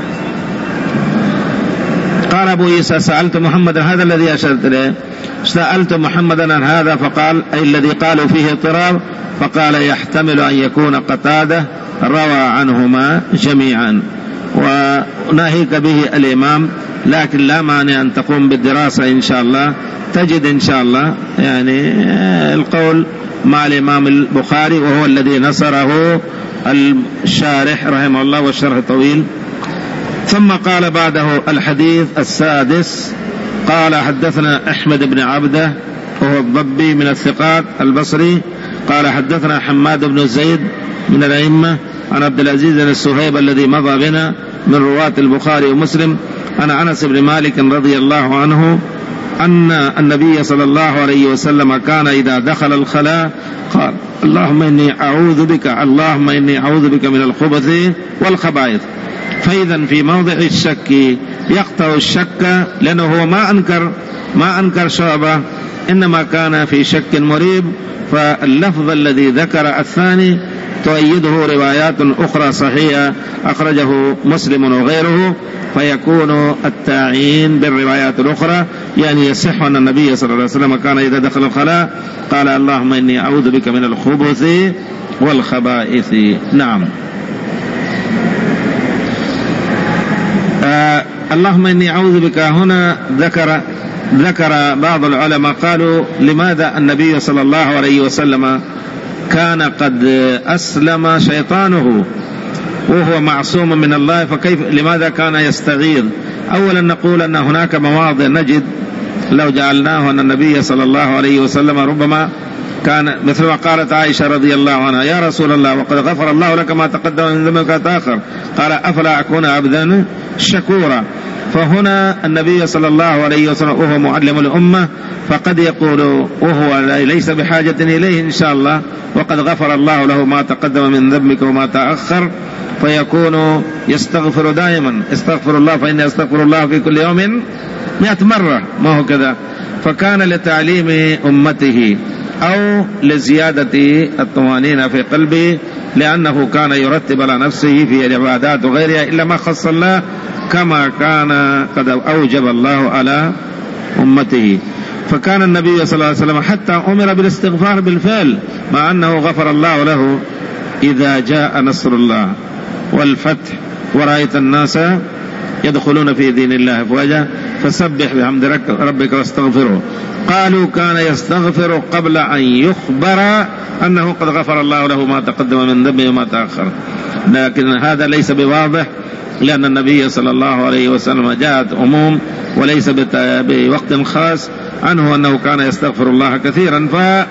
قال أبو عيسى: سألت محمدا، هذا الذي أشرت إليه، سألت محمدا عن هذا فقال، أي الذي قالوا فيه اضطراب، فقال: يحتمل أن يكون قتادة روى عنهما جميعا، وناهيك به الإمام، لكن لا مانع أن تقوم بالدراسة إن شاء الله، تجد إن شاء الله يعني القول مع الإمام البخاري، وهو الذي نصره الشارح رحمه الله، والشرح طويل. ثم قال بعده الحديث السادس: قال حدثنا أحمد بن عبده وهو الضبي من الثقات البصري، قال حدثنا حماد بن زيد من الأئمة عن عبد العزيز بن السهيب الذي مضى بنا من رواة البخاري ومسلم، عن أنس بن مالك رضي الله عنه أن النبي صلى الله عليه وسلم كان إذا دخل الخلاء قال: اللهم إني أعوذ بك اللهم إني أعوذ بك من الخبث والخبائث. فإذا في موضع الشك يقطع الشك، لأنه هو ما أنكر ما أنكر شعبة، إنما كان في شك مريب. فاللفظ الذي ذكر الثاني تؤيده روايات أخرى صحيحة أخرجه مسلم وغيره، فيكون التعيين بالروايات الأخرى، يعني يصح أن النبي صلى الله عليه وسلم كان إذا دخل الخلاء قال: اللهم إني أعوذ بك من الخبث والخبائث. نعم. آه اللهم إني أعوذ بك، هنا ذكر ذكر بعض العلماء قالوا: لماذا النبي صلى الله عليه وسلم كان قد أسلم شيطانه وهو معصوم من الله، فكيف لماذا كان يستغيث؟ أولا نقول أن هناك مواضع نجد لو جعلناه أن النبي صلى الله عليه وسلم ربما كان مثل ما قالت عائشة رضي الله عنها: يا رسول الله وقد غفر الله لك ما تقدم من ذنبك وتأخر، قال: أفلا أكون عبدا شكورا. فهنا النبي صلى الله عليه وسلم وهو معلم الأمة، فقد يقول وهو ليس بحاجة إليه إن شاء الله، وقد غفر الله له ما تقدم من ذنبك وما تأخر، فيكون يستغفر دائما: استغفر الله فإني أستغفر الله في كل يوم مئة مرة، ما هو كذا. فكان لتعليم أمته أو لزيادة الطمأنينة في قلبه، لأنه كان يرتب على نفسه في العبادات وغيرها إلا ما خص الله، كما كان قد أوجب الله على أمته. فكان النبي صلى الله عليه وسلم حتى أمر بالاستغفار بالفعل، مع أنه غفر الله له: إذا جاء نصر الله والفتح ورأيت الناس يدخلون في دين الله أفواجا فسبح بحمد ربك واستغفره. قالوا كان يستغفر قبل أن يخبر أنه قد غفر الله له ما تقدم من ذنبه وما تأخر، لكن هذا ليس بواضح، لأن النبي صلى الله عليه وسلم جاءت أموم وليس بوقت خاص عنه أنه كان يستغفر الله كثيرا.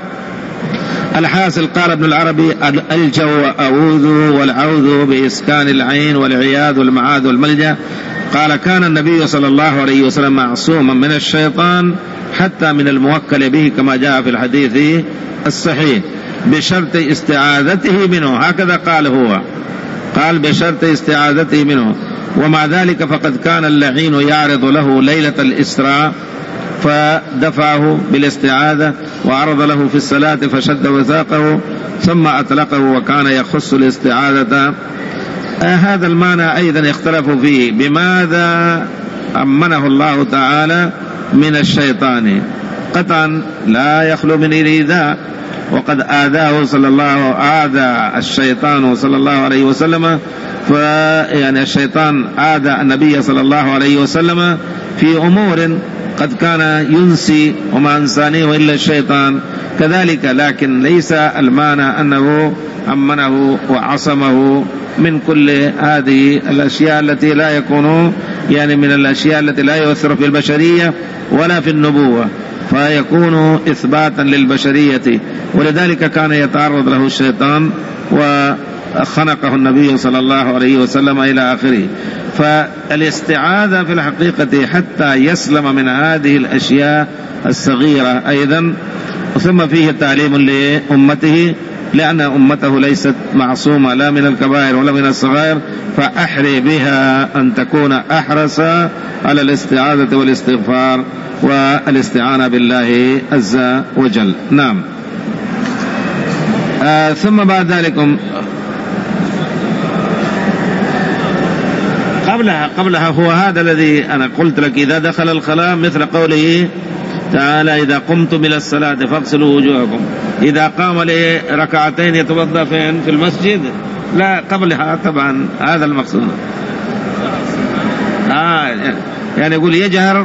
فالحاصل قال ابن العربي: الجو أعوذ والعوذ بإسكان العين والعياذ والمعاذ والملجأ. قال: كان النبي صلى الله عليه وسلم معصوما من الشيطان حتى من الموكل به، كما جاء في الحديث الصحيح، بشرط استعاذته منه. هكذا قال هو، قال بشرط استعاذته منه. ومع ذلك فقد كان اللعين يعرض له ليلة الإسراء فدفعه بالاستعاذة وعرض له في الصلاة فشد وثاقه ثم أطلقه وكان يخص الاستعاذة. آه هذا المعنى أيضا اختلفوا فيه، بماذا أمنه الله تعالى من الشيطان؟ قطعا لا يخلو من الإيذاء، وقد آذاه صلى الله آذى الشيطان صلى الله عليه وسلم، فيعني الشيطان آذى النبي صلى الله عليه وسلم في أمور قد كان ينسي وما أنسانيه إلا الشيطان كذلك، لكن ليس المعنى أنه أمنه وعصمه من كل هذه الأشياء التي لا يكون يعني من الأشياء التي لا يؤثر في البشرية ولا في النبوة، فيكون إثباتا للبشرية، ولذلك كان يتعرض له الشيطان وخنقه النبي صلى الله عليه وسلم إلى آخره. فالاستعاذة في الحقيقة حتى يسلم من هذه الأشياء الصغيرة أيضا. ثم فيه تعليم لأمته، لأن أمته ليست معصومة لا من الكبائر ولا من الصغائر، فأحري بها أن تكون أحرص على الاستعاذة والاستغفار والاستعانة بالله عز وجل. نعم. آه ثم بعد ذلك قبلها قبلها هو هذا الذي أنا قلت لك إذا دخل الخلاء، مثل قوله تعالى إذا قمتم إلى الصلاة فاغسلوا وجوهكم، إذا قام لركعتين يتوضأ فين؟ في المسجد؟ لا، قبلها طبعا هذا المقصود. آه يعني يقول يجهر،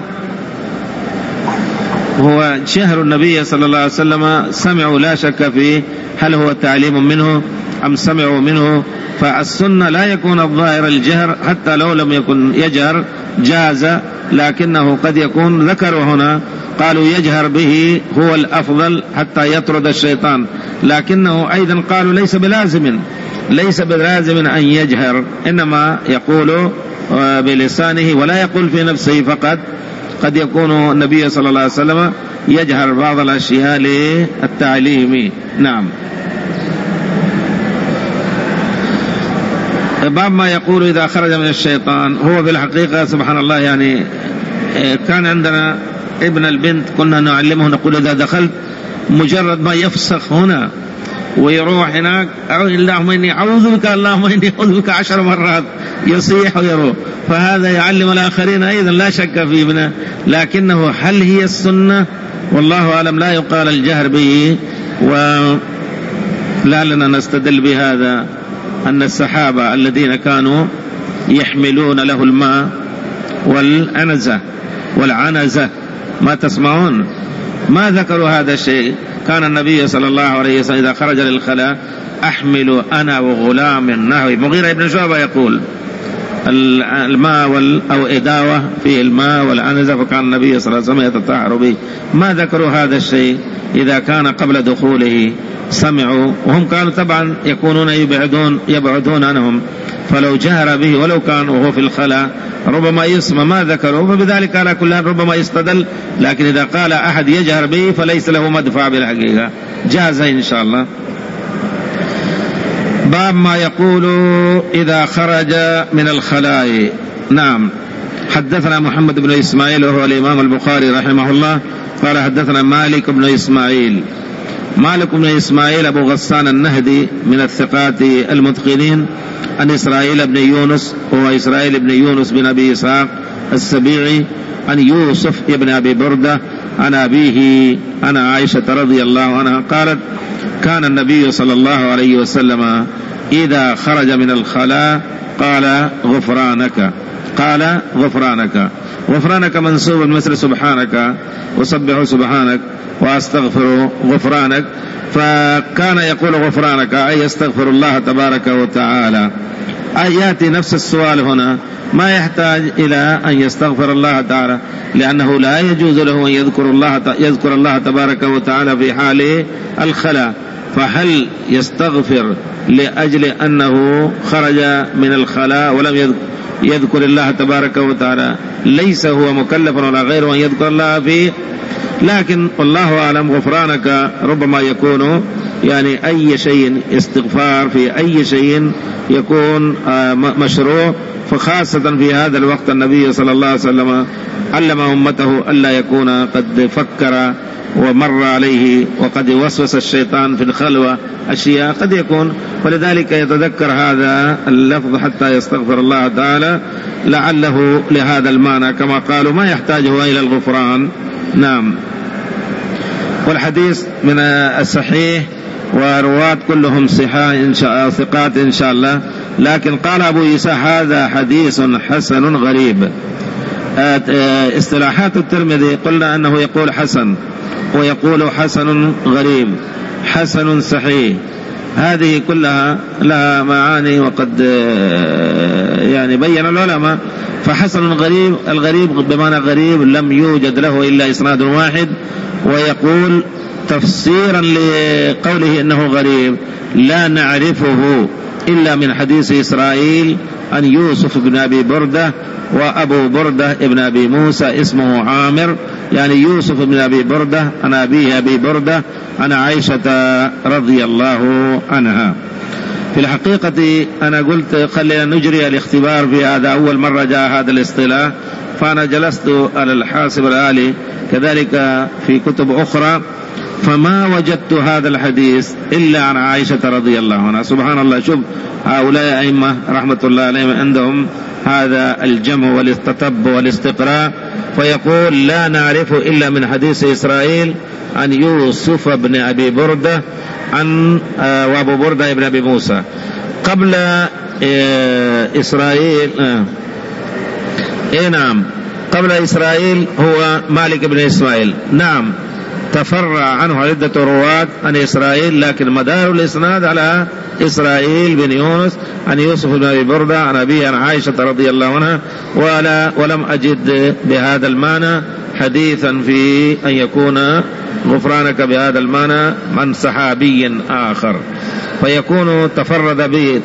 هو شهر النبي صلى الله عليه وسلم سمعوا لا شك فيه، هل هو تعليم منه أم سمعوا منه؟ فالسنة لا يكون الظاهر الجهر، حتى لو لم يكن يجهر جاز، لكنه قد يكون ذكروا هنا قالوا يجهر به هو الأفضل حتى يطرد الشيطان، لكنه أيضا قالوا ليس بلازم ليس بلازم أن يجهر، إنما يقول بلسانه ولا يقول في نفسه فقط. قد يكون النبي صلى الله عليه وسلم يجهر بعض الأشياء للتعليم. نعم. باب ما يقول إذا خرج من الشيطان، هو في الحقيقة سبحان الله يعني كان عندنا ابن البنت كنا نعلمه نقول إذا دخلت مجرد ما يفسخ هنا ويروح هناك اللهم إني أعوذ بك اللهم إني أعوذ بك عشر مرات يصيح ويروح، فهذا يعلم الآخرين أيضا لا شك فيه منه، لكنه هل هي السنة؟ والله أعلم لا يقال الجهر به. ولا لنا نستدل بهذا أن الصحابة الذين كانوا يحملون له الماء والعنزة والعنزة ما تسمعون ما ذكروا هذا الشيء. كان النبي صلى الله عليه وسلم إذا خرج للخلاء أحمل أنا وغلام نحوي. مغيرة بن شعبة يقول الماء وال أو إداوة فيه الماء والعنزة، فكان النبي صلى الله عليه وسلم يتطهر به. ما ذكروا هذا الشيء إذا كان قبل دخوله سمعوا، وهم كانوا طبعا يكونون يبعدون يبعدون عنهم، فلو جهر به ولو كان وهو في الخلاء ربما يسمع ما ذكروا، فبذلك على كل ربما يستدل. لكن إذا قال أحد يجهر به فليس له مدفع بالحقيقة، جاز إن شاء الله. باب ما يقول إذا خرج من الخلاء. نعم. حدثنا محمد بن إسماعيل وهو الإمام البخاري رحمه الله قال حدثنا مالك بن إسماعيل. مالك بن إسماعيل أبو غسان النهدي من الثقات المتقنين، عن إسرائيل بن يونس وهو إسرائيل بن يونس بن أبي إسحاق السبيعي، عن يوسف بن أبي بردة عن أبيه عن عائشة رضي الله عنها قالت كان النبي صلى الله عليه وسلم إذا خرج من الخلاء قال غفرانك قال غفرانك غفرانك منصوب مثل سبحانك وسبح سبحانك وأستغفر غفرانك، فكان يقول غفرانك أي يستغفر الله تبارك وتعالى. أي يأتي نفس السؤال هنا، ما يحتاج إلى أن يستغفر الله تعالى، لأنه لا يجوز له أن يذكر الله يذكر الله تبارك وتعالى في حال الخلاء، فهل يستغفر لأجل أنه خرج من الخلاء ولم يذكر الله تبارك وتعالى؟ ليس هو مكلف ولا غيره أن يذكر الله في لكن والله أعلم غفرانك ربما يكون يعني أي شيء استغفار في أي شيء يكون مشروع، فخاصة في هذا الوقت النبي صلى الله عليه وسلم علم أمته ألا يكون قد فكر ومر عليه وقد وسوس الشيطان في الخلوة أشياء قد يكون، ولذلك يتذكر هذا اللفظ حتى يستغفر الله تعالى لعله لهذا المعنى، كما قالوا ما يحتاجه إلى الغفران. نعم. والحديث من الصحيح ورواة كلهم صحاح إن شاء ثقات إن شاء الله، لكن قال أبو عيسى هذا حديث حسن غريب. اصطلاحات الترمذي قلنا أنه يقول حسن ويقول حسن غريب، حسن صحيح، هذه كلها لها معاني وقد يعني بين العلماء. فحسن غريب، الغريب بمعنى غريب لم يوجد له إلا إسناد واحد، ويقول تفسيرا لقوله إنه غريب لا نعرفه إلا من حديث إسرائيل عن يوسف بن أبي بردة وأبو بردة ابن أبي موسى اسمه عامر، يعني يوسف بن أبي بردة عن أبيه أبي بردة عن عائشة رضي الله عنها. في الحقيقة أنا قلت خلينا نجري الاختبار في هذا، أول مرة جاء هذا الاصطلاح، فأنا جلست على الحاسب الآلي كذلك في كتب أخرى فما وجدت هذا الحديث إلا عن عائشة رضي الله عنها. سبحان الله، شوف هؤلاء أئمة رحمة الله عليهم عندهم هذا الجمع والتتبع والاستقراء، فيقول لا نعرف إلا من حديث إسرائيل عن يوسف بن أبي بردة عن وأبو بردة ابن أبي موسى. قبل إسرائيل إيه نعم قبل إسرائيل هو مالك بن إسماعيل، نعم تفرع عنه عدة رواة عن إسرائيل، لكن مدار الإسناد على إسرائيل بن يونس عن يوسف بن أبي بردة عن أبيه عن عائشة رضي الله عنها، ولا ولم أجد بهذا المعنى حديثا في أن يكون غفرانك بهذا المعنى من صحابي آخر، فيكون تفرد به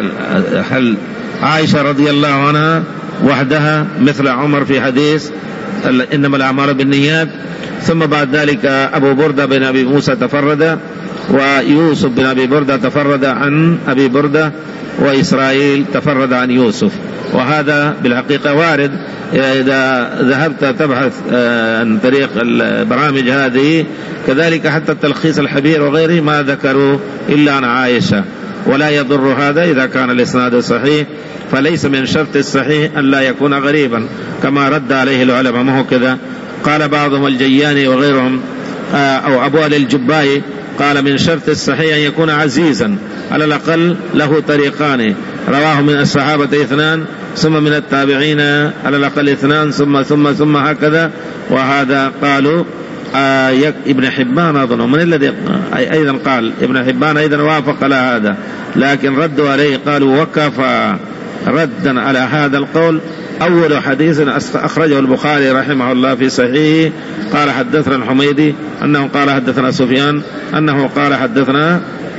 هل عائشة رضي الله عنها وحدها مثل عمر في حديث إنما الأعمال بالنيات، ثم بعد ذلك أبو بردة بن أبي موسى تفرد، ويوسف بن أبي بردة تفرد عن أبي بردة، وإسرائيل تفرد عن يوسف. وهذا بالحقيقة وارد إذا ذهبت تبحث عن طريق البرامج هذه، كذلك حتى التلخيص الحبير وغيره ما ذكروا إلا عن عائشة، ولا يضر هذا إذا كان الإسناد صحيح، فليس من شرط الصحيح أن لا يكون غريبا كما رد عليه العلماء. ما هو كذا، قال بعضهم الجياني وغيرهم أو أبو علي الجبائي قال من شرط الصحيح أن يكون عزيزا على الأقل له طريقان، رواه من الصحابة اثنان ثم من التابعين على الأقل اثنان ثم ثم ثم هكذا. وهذا قالوا آه ابن حبان أظن من الذي أيضا قال ابن حبان أيضا وافق على هذا، لكن ردوا عليه قالوا وكفى ردا على هذا القول أول حديث أخرجه البخاري رحمه الله في صحيحه قال حدثنا الحميدي أنه قال حدثنا سفيان أنه قال حدثنا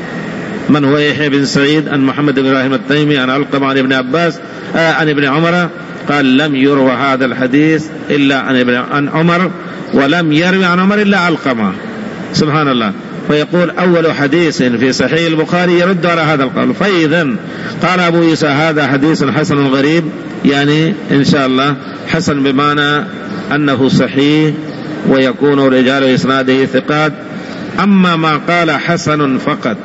من هو يحيى بن سعيد عن محمد بن إبراهيم التيمي عن علقمة عن ابن عباس آه عن ابن عمر قال لم يروى هذا الحديث إلا عن ابن عن عمر ولم يروي عن عمر إلا علقمة. سبحان الله. فيقول أول حديث في صحيح البخاري يرد على هذا القول. فإذا قال أبو عيسى هذا حديث حسن غريب، يعني إن شاء الله حسن بمعنى أنه صحيح ويكون رجال إسناده ثقات. أما ما قال حسن فقط،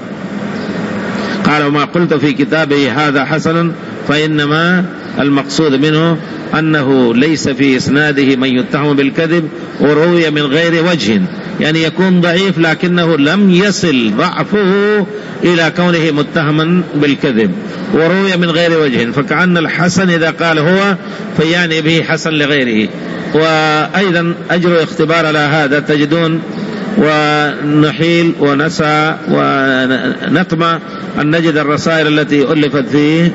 قال وما قلت في كتابه هذا حسن، فإنما المقصود منه أنه ليس في إسناده من يتهم بالكذب وروي من غير وجه، يعني يكون ضعيف لكنه لم يصل ضعفه إلى كونه متهما بالكذب وروي من غير وجه، فكأن الحسن إذا قال هو فيعني به حسن لغيره. وأيضا أجر اختبار على هذا تجدون ونحيل ونسعى ونطمع أن نجد الرسائل التي ألفت في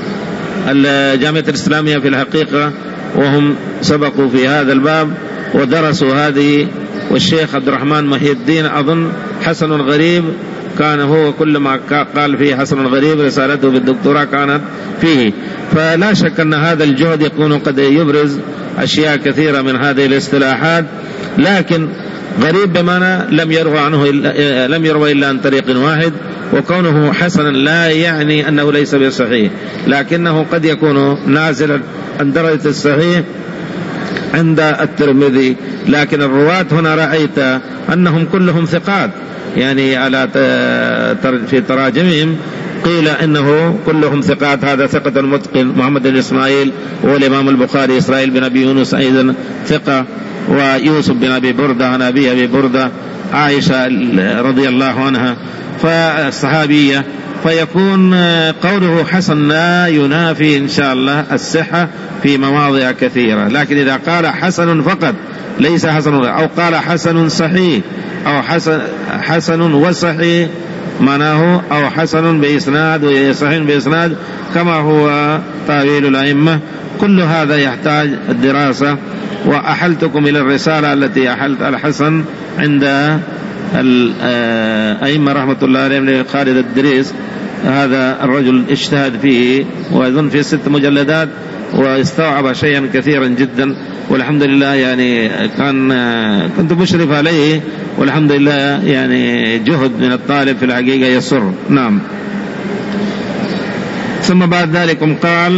الجامعة الإسلامية في الحقيقة، وهم سبقوا في هذا الباب ودرسوا هذه. والشيخ عبد الرحمن محي الدين أظن حسن غريب كان هو كل ما قال فيه حسن غريب رسالته بالدكتوراه كانت فيه. فلا شك أن هذا الجهد يكون قد يبرز أشياء كثيرة من هذه الاصطلاحات. لكن غريب بمعنى لم يروى عنه إلا لم يروى إلا عن طريق واحد، وكونه حسنا لا يعني أنه ليس بصحيح، لكنه قد يكون نازلا عن درجة الصحيح عند الترمذي. لكن الرواة هنا رأيت أنهم كلهم ثقات، يعني على في تراجمهم قيل إنه كلهم ثقات. هذا ثقة متقن محمد بن إسماعيل، والإمام البخاري إسرائيل بن أبي يونس أيضا ثقة، ويوسف بن أبي بردة عن أبي أبي بردة، عائشة رضي الله عنها فالصحابية. فيكون قوله حسن لا ينافي إن شاء الله الصحة في مواضع كثيرة، لكن إذا قال حسن فقط ليس حسن، أو قال حسن صحيح أو حسن, حسن وصحيح معناه، أو حسن بإسناد وصحيح بإسناد كما هو تأويل الأئمة. كل هذا يحتاج الدراسة. وأحلتكم إلى الرسالة التي أحلت الحسن عند الأئمة رحمة الله عليهم خالد الدريس. هذا الرجل اجتهد فيه وأظن في ست مجلدات، واستوعب شيئا كثيرا جدا، والحمد لله يعني كان كنت مشرف عليه، والحمد لله يعني جهد من الطالب في الحقيقة يسر. نعم. ثم بعد ذلك قال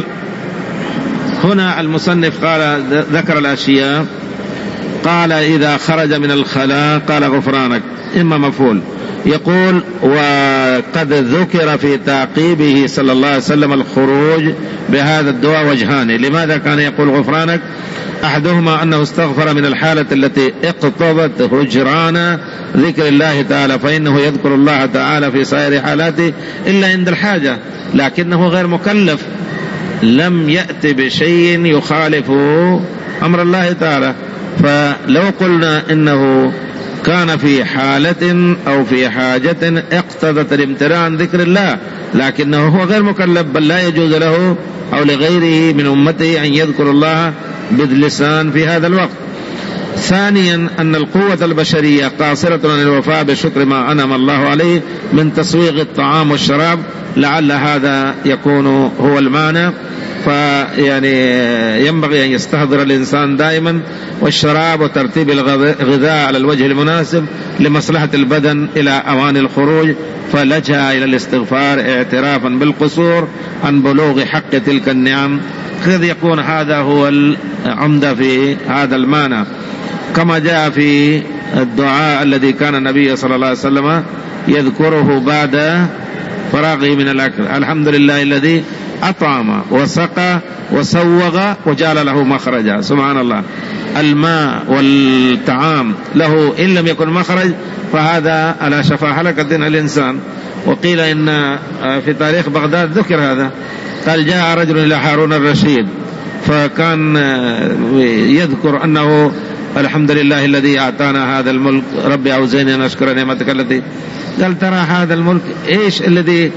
هنا المصنف قال ذكر الأشياء، قال إذا خرج من الخلاء قال غفرانك، إما مفعول. يقول وقد ذكر في تعقيبه صلى الله عليه وسلم الخروج بهذا الدعاء وجهان. لماذا كان يقول غفرانك؟ أحدهما أنه استغفر من الحالة التي اقتضت هجران ذكر الله تعالى، فإنه يذكر الله تعالى في سائر حالاته إلا عند الحاجة، لكنه غير مكلف، لم يأت بشيء يخالف أمر الله تعالى. فلو قلنا إنه كان في حالة أو في حاجة اقتضت الامتناع عن ذكر الله، لكنه هو غير مكلف، بل لا يجوز له أو لغيره من أمته أن يذكر الله باللسان في هذا الوقت. ثانيا أن القوة البشرية قاصرة عن الوفاء بشكر ما أنعم الله عليه من تسويغ الطعام والشراب، لعل هذا يكون هو المعنى. فيعني ينبغي أن يستحضر الإنسان دائما والشراب وترتيب الغذاء على الوجه المناسب لمصلحة البدن إلى أوان الخروج، فلجأ إلى الاستغفار اعترافا بالقصور عن بلوغ حق تلك النعم. قد يكون هذا هو العمدة في هذا المعنى، كما جاء في الدعاء الذي كان النبي صلى الله عليه وسلم يذكره بعد فراغه من الأكل: الحمد لله الذي أطعم وسقى وسوغ وجعل له مخرجا. سبحان الله. الماء والطعام له إن لم يكن مخرج فهذا على شفا حلقة الإنسان. وقيل إن في تاريخ بغداد ذكر هذا، قال جاء رجل إلى هارون الرشيد فكان يذكر أنه الحمد لله الذي أعطانا هذا الملك، ربي أوزعني أن أشكر نعمتك التي. قال ترى هذا الملك إيش الذي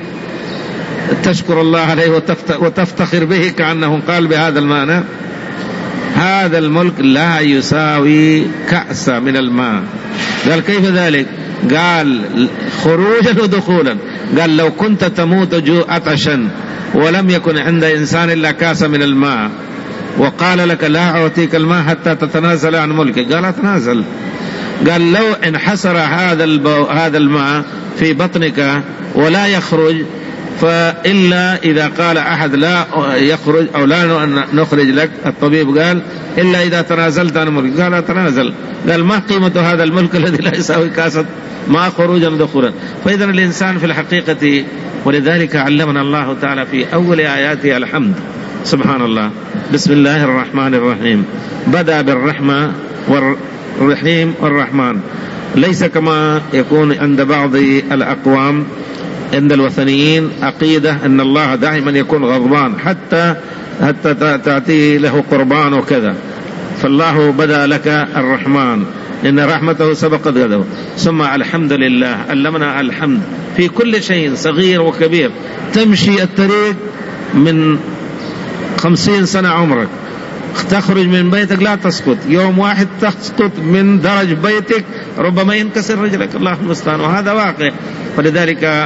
تشكر الله عليه وتفتخر به، كأنه قال بهذا المعنى هذا الملك لا يساوي كأس من الماء. قال كيف ذلك؟ قال خروجا ودخولا. قال لو كنت تموت جوع عطشا ولم يكن عند إنسان إلا كاس من الماء، وقال لك لا أعطيك الماء حتى تتنازل عن ملكك، قال أتنازل. قال لو انحسر هذا هذا الماء في بطنك ولا يخرج، فإلا إذا قال أحد لا يخرج أو لا نخرج لك، الطبيب قال إلا إذا تنازلت عن ملك، قال أتنازل. قال ما قيمة هذا الملك الذي لا يساوي كاسة ما خروجا دخولا. فإذا الإنسان في الحقيقة، ولذلك علمنا الله تعالى في أول آياته الحمد. سبحان الله. بسم الله الرحمن الرحيم، بدأ بالرحمة والرحيم والرحمن، ليس كما يكون عند بعض الأقوام عند الوثنيين عقيدة أن الله دائما يكون غضبان حتى حتى تأتي له قربان وكذا. فالله بدأ لك الرحمن إن رحمته سبقت غضبه، ثم الحمد لله. علمنا الحمد في كل شيء صغير وكبير. تمشي الطريق من خمسين سنة عمرك، تخرج من بيتك لا تسقط، يوم واحد تسقط من درج بيتك ربما ينكسر رجلك، الله المستعان، وهذا واقع. فلذلك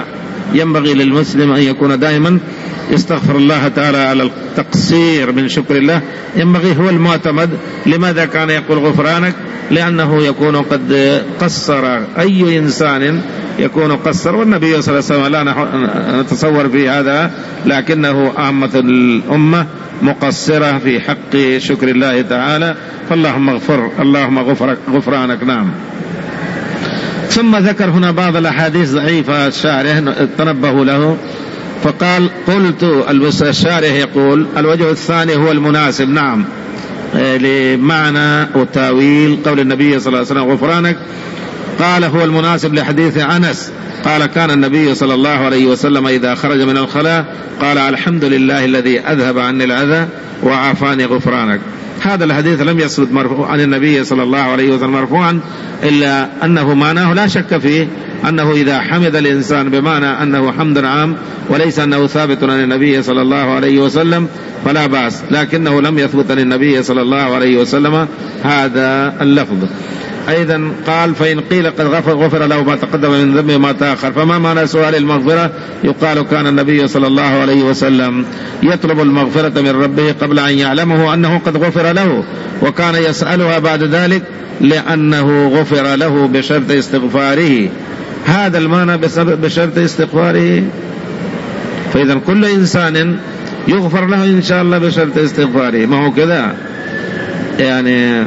ينبغي للمسلم أن يكون دائما يستغفر الله تعالى على التقصير من شكر الله، ينبغي هو المعتمد. لماذا كان يقول غفرانك؟ لأنه يكون قد قصر، أي إنسان يكون قصر، والنبي صلى الله عليه وسلم لا نتصور في هذا، لكنه عامة الأمة مقصرة في حق شكر الله تعالى، فاللهم اغفر، اللهم غفرك غفرانك. نعم. ثم ذكر هنا بعض الأحاديث ضعيفة الشارح تنبهوا له، فقال قلت، الشارح يقول الوجه الثاني هو المناسب. نعم، لمعنى وتاويل قول النبي صلى الله عليه وسلم غفرانك، قال هو المناسب لحديث أنس قال كان النبي صلى الله عليه وسلم إذا خرج من الخلاء قال الحمد لله الذي أذهب عني الأذى وعافاني غفرانك. هذا الحديث لم يثبت مرفوع عن النبي صلى الله عليه وسلم مرفوعا، إلا أنه معناه لا شك فيه أنه إذا حمد الإنسان بمعنى أنه حمد عام وليس أنه ثابت عن النبي صلى الله عليه وسلم فلا بأس، لكنه لم يثبت عن النبي صلى الله عليه وسلم هذا اللفظ. أيضا قال فإن قيل قد غفر, غفر له ما تقدم من ذنبه ما تأخر، فما معنى سؤال المغفرة؟ يقال كان النبي صلى الله عليه وسلم يطلب المغفرة من ربه قبل أن يعلمه أنه قد غفر له، وكان يسألها بعد ذلك لأنه غفر له بشرط استغفاره. هذا المعنى بشرط استغفاره، فإذا كل إنسان يغفر له إن شاء الله بشرط استغفاره، ما هو كذا يعني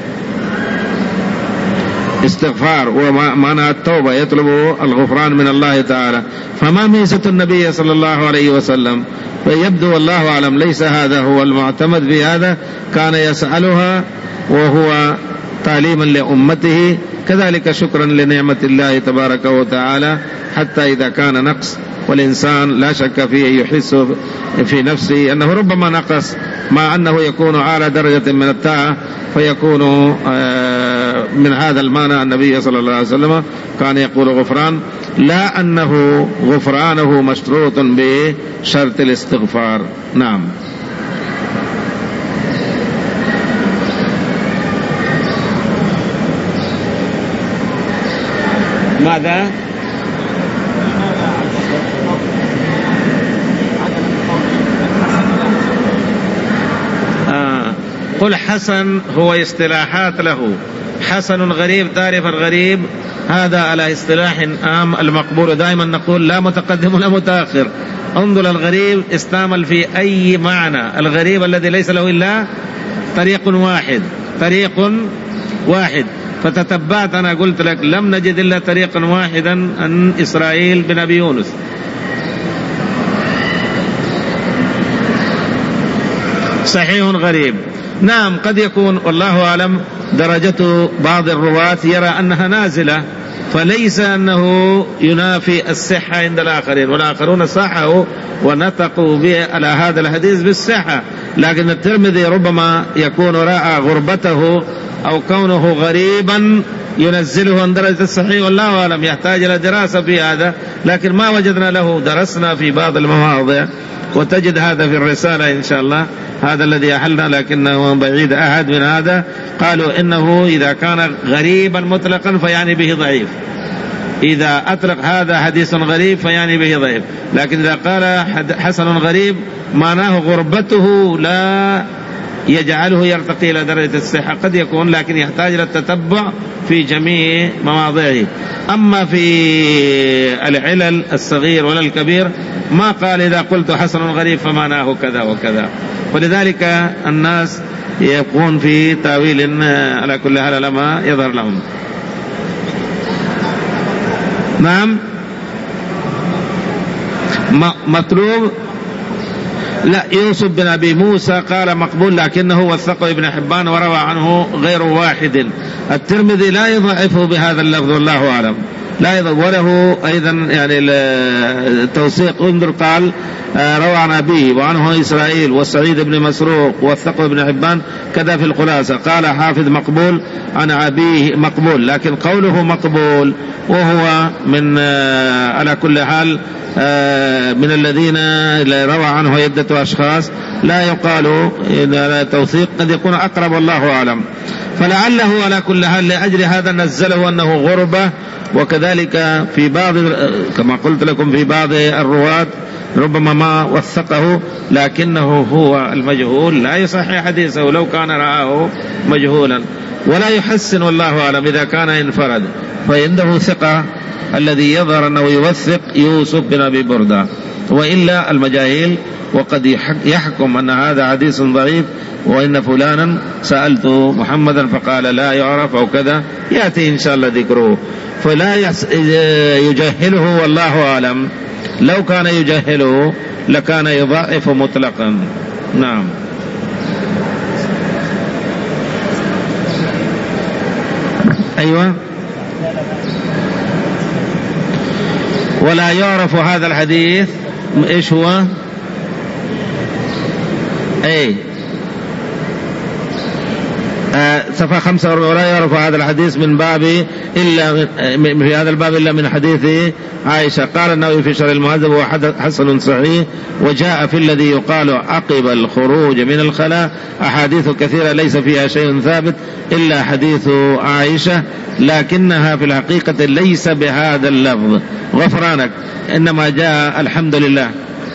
استغفار ومعنى التوبة، يطلب الغفران من الله تعالى. فما ميزة النبي صلى الله عليه وسلم؟ فيبدو والله أعلم ليس هذا هو المعتمد في هذا، كان يسألها وهو تعليما لأمته، كذلك شكرا لنعمة الله تبارك وتعالى، حتى إذا كان نقص والإنسان لا شك فيه يحس في نفسه أنه ربما نقص، مع أنه يكون على درجة من الطاعة، فيكون من هذا المعنى النبي صلى الله عليه وسلم كان يقول غفران، لا أنه غفرانه مشروط بشرط الاستغفار. نعم. ماذا؟ آه. قل حسن هو اصطلاحات له، حسن غريب، تعرف الغريب هذا على اصطلاح عام المقبول، دائما نقول لا متقدم ولا متأخر. انظر الغريب استعمل في أي معنى، الغريب الذي ليس له إلا طريق واحد، طريق واحد. فتتبعت أنا قلت لك لم نجد إلا طريقا واحدا عن إسرائيل بن أبي يونس. صحيح غريب. نعم، قد يكون والله أعلم درجة بعض الرواة يرى أنها نازلة، فليس أنه ينافي الصحة عند الآخرين، والآخرون صحوا ونطقوا به على هذا الحديث بالصحة، لكن الترمذي ربما يكون رأى غربته أو كونه غريبا ينزله عن درجة الصحيح، والله أعلم يحتاج إلى دراسة في هذا، لكن ما وجدنا له. درسنا في بعض المواضع وتجد هذا في الرسالة إن شاء الله، هذا الذي أحلنا، لكنه بعيد أحد من هذا. قالوا إنه إذا كان غريبا مطلقا فيعني به ضعيف، إذا أطلق هذا حديث غريب فيعني به ضعيف، لكن إذا قال حسن غريب معناه غربته لا يجعله يرتقي إلى درجة الصحة، قد يكون، لكن يحتاج إلى التتبع في جميع مواضعه. أما في العلل الصغير ولا الكبير ما قال إذا قلت حسن غريب فمعناه كذا وكذا، ولذلك الناس يكون في تاويل على كل حال لما يظهر لهم. نعم. مطلوب لا، يوسف بن أبي موسى قال مقبول، لكنه وثقه ابن حبان وروى عنه غير واحد. الترمذي لا يضعفه بهذا اللفظ والله أعلم، لا يضعف، وله أيضا يعني التوثيق. انظر قال روى عن أبيه وعنه إسرائيل وسعيد بن مسروق وثقه ابن حبان، كذا في الخلاصة قال حافظ مقبول عن أبيه مقبول، لكن قوله مقبول وهو من على كل حال من الذين روى عنه عدة أشخاص لا يقال إذا توثيق، قد يكون أقرب والله أعلم. فلعله على كل حال لأجل هذا نزله أنه غربة. وكذلك في بعض كما قلت لكم في بعض الرواة ربما ما وثقه لكنه هو المجهول لا يصحح حديثه لو كان رآه مجهولا، ولا يحسن والله أعلم إذا كان انفرد. فعنده ثقة الذي يظهر أنه يوثق يوسف بن أبي بردة، وإلا المجاهيل وقد يحكم أن هذا حديث ضعيف، وإن فلانا سألت محمدا فقال لا يعرف أو كذا، يأتي إن شاء الله ذكره. فلا يجهله والله أعلم، لو كان يجهله لكان يضعف مطلقا. نعم. أيوة. ولا يعرف هذا الحديث إيش هو؟ أي صفحة خمسة وأربعين. ولا يعرف هذا الحديث من باب إلا من في هذا الباب إلا من حديث عائشة. قال النووي في شرح المهذب هو حسن صحيح. وجاء في الذي يقال عقب الخروج من الخلاء أحاديث كثيرة ليس فيها شيء ثابت إلا حديث عائشة، لكنها في الحقيقة ليس بهذا اللفظ غفرانك، إنما جاء الحمد لله.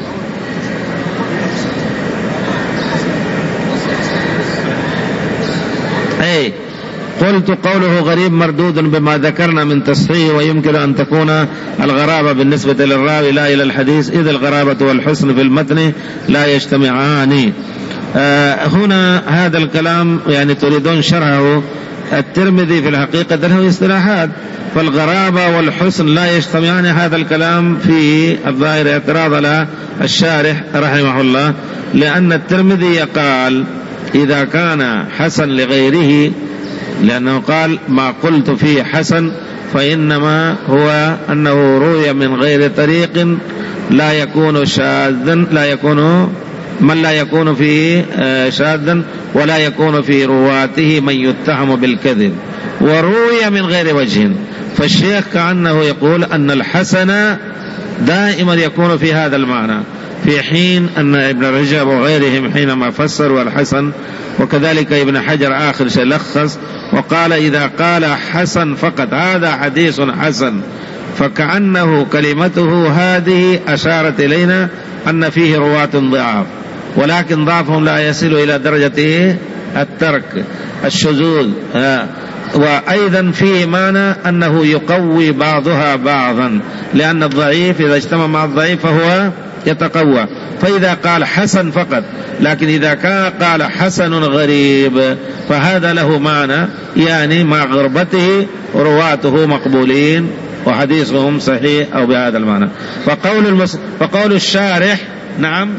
أي قلت قوله غريب مردود بما ذكرنا من تصحيح، ويمكن أن تكون الغرابة بالنسبة للراوي لا إلى الحديث، إذ الغرابة والحسن في المتن لا يجتمعان. آه هنا هذا الكلام يعني تريدون شرحه. الترمذي في الحقيقة له اصطلاحات، فالغرابة والحسن لا يجتمعان. هذا الكلام في الظاهر اعتراض على الشارح رحمه الله، لأن الترمذي قال إذا كان حسن لغيره، لأنه قال ما قلت فيه حسن فإنما هو أنه روي من غير طريق لا يكون شاذا، لا يكون من لا يكون فيه شاذا ولا يكون في رواته من يتهم بالكذب، وروي من غير وجه. فالشيخ كأنه يقول أن الحسن دائما يكون في هذا المعنى، في حين أن ابن رجب وغيرهم حينما فسروا الحسن، وكذلك ابن حجر آخر شيء لخص وقال إذا قال حسن فقط هذا حديث حسن، فكأنه كلمته هذه أشارت إلينا أن فيه رواة ضعاف، ولكن ضعفهم لا يصل إلى درجة الترك الشذوذ. وأيضا فيه معنى أنه يقوي بعضها بعضا، لأن الضعيف إذا اجتمع مع الضعيف فهو يتقوى. فإذا قال حسن فقط، لكن إذا كان قال حسن غريب فهذا له معنى، يعني مع غربته رواته مقبولين وحديثهم صحيح أو بهذا المعنى. فقول, المس... فقول الشارح نعم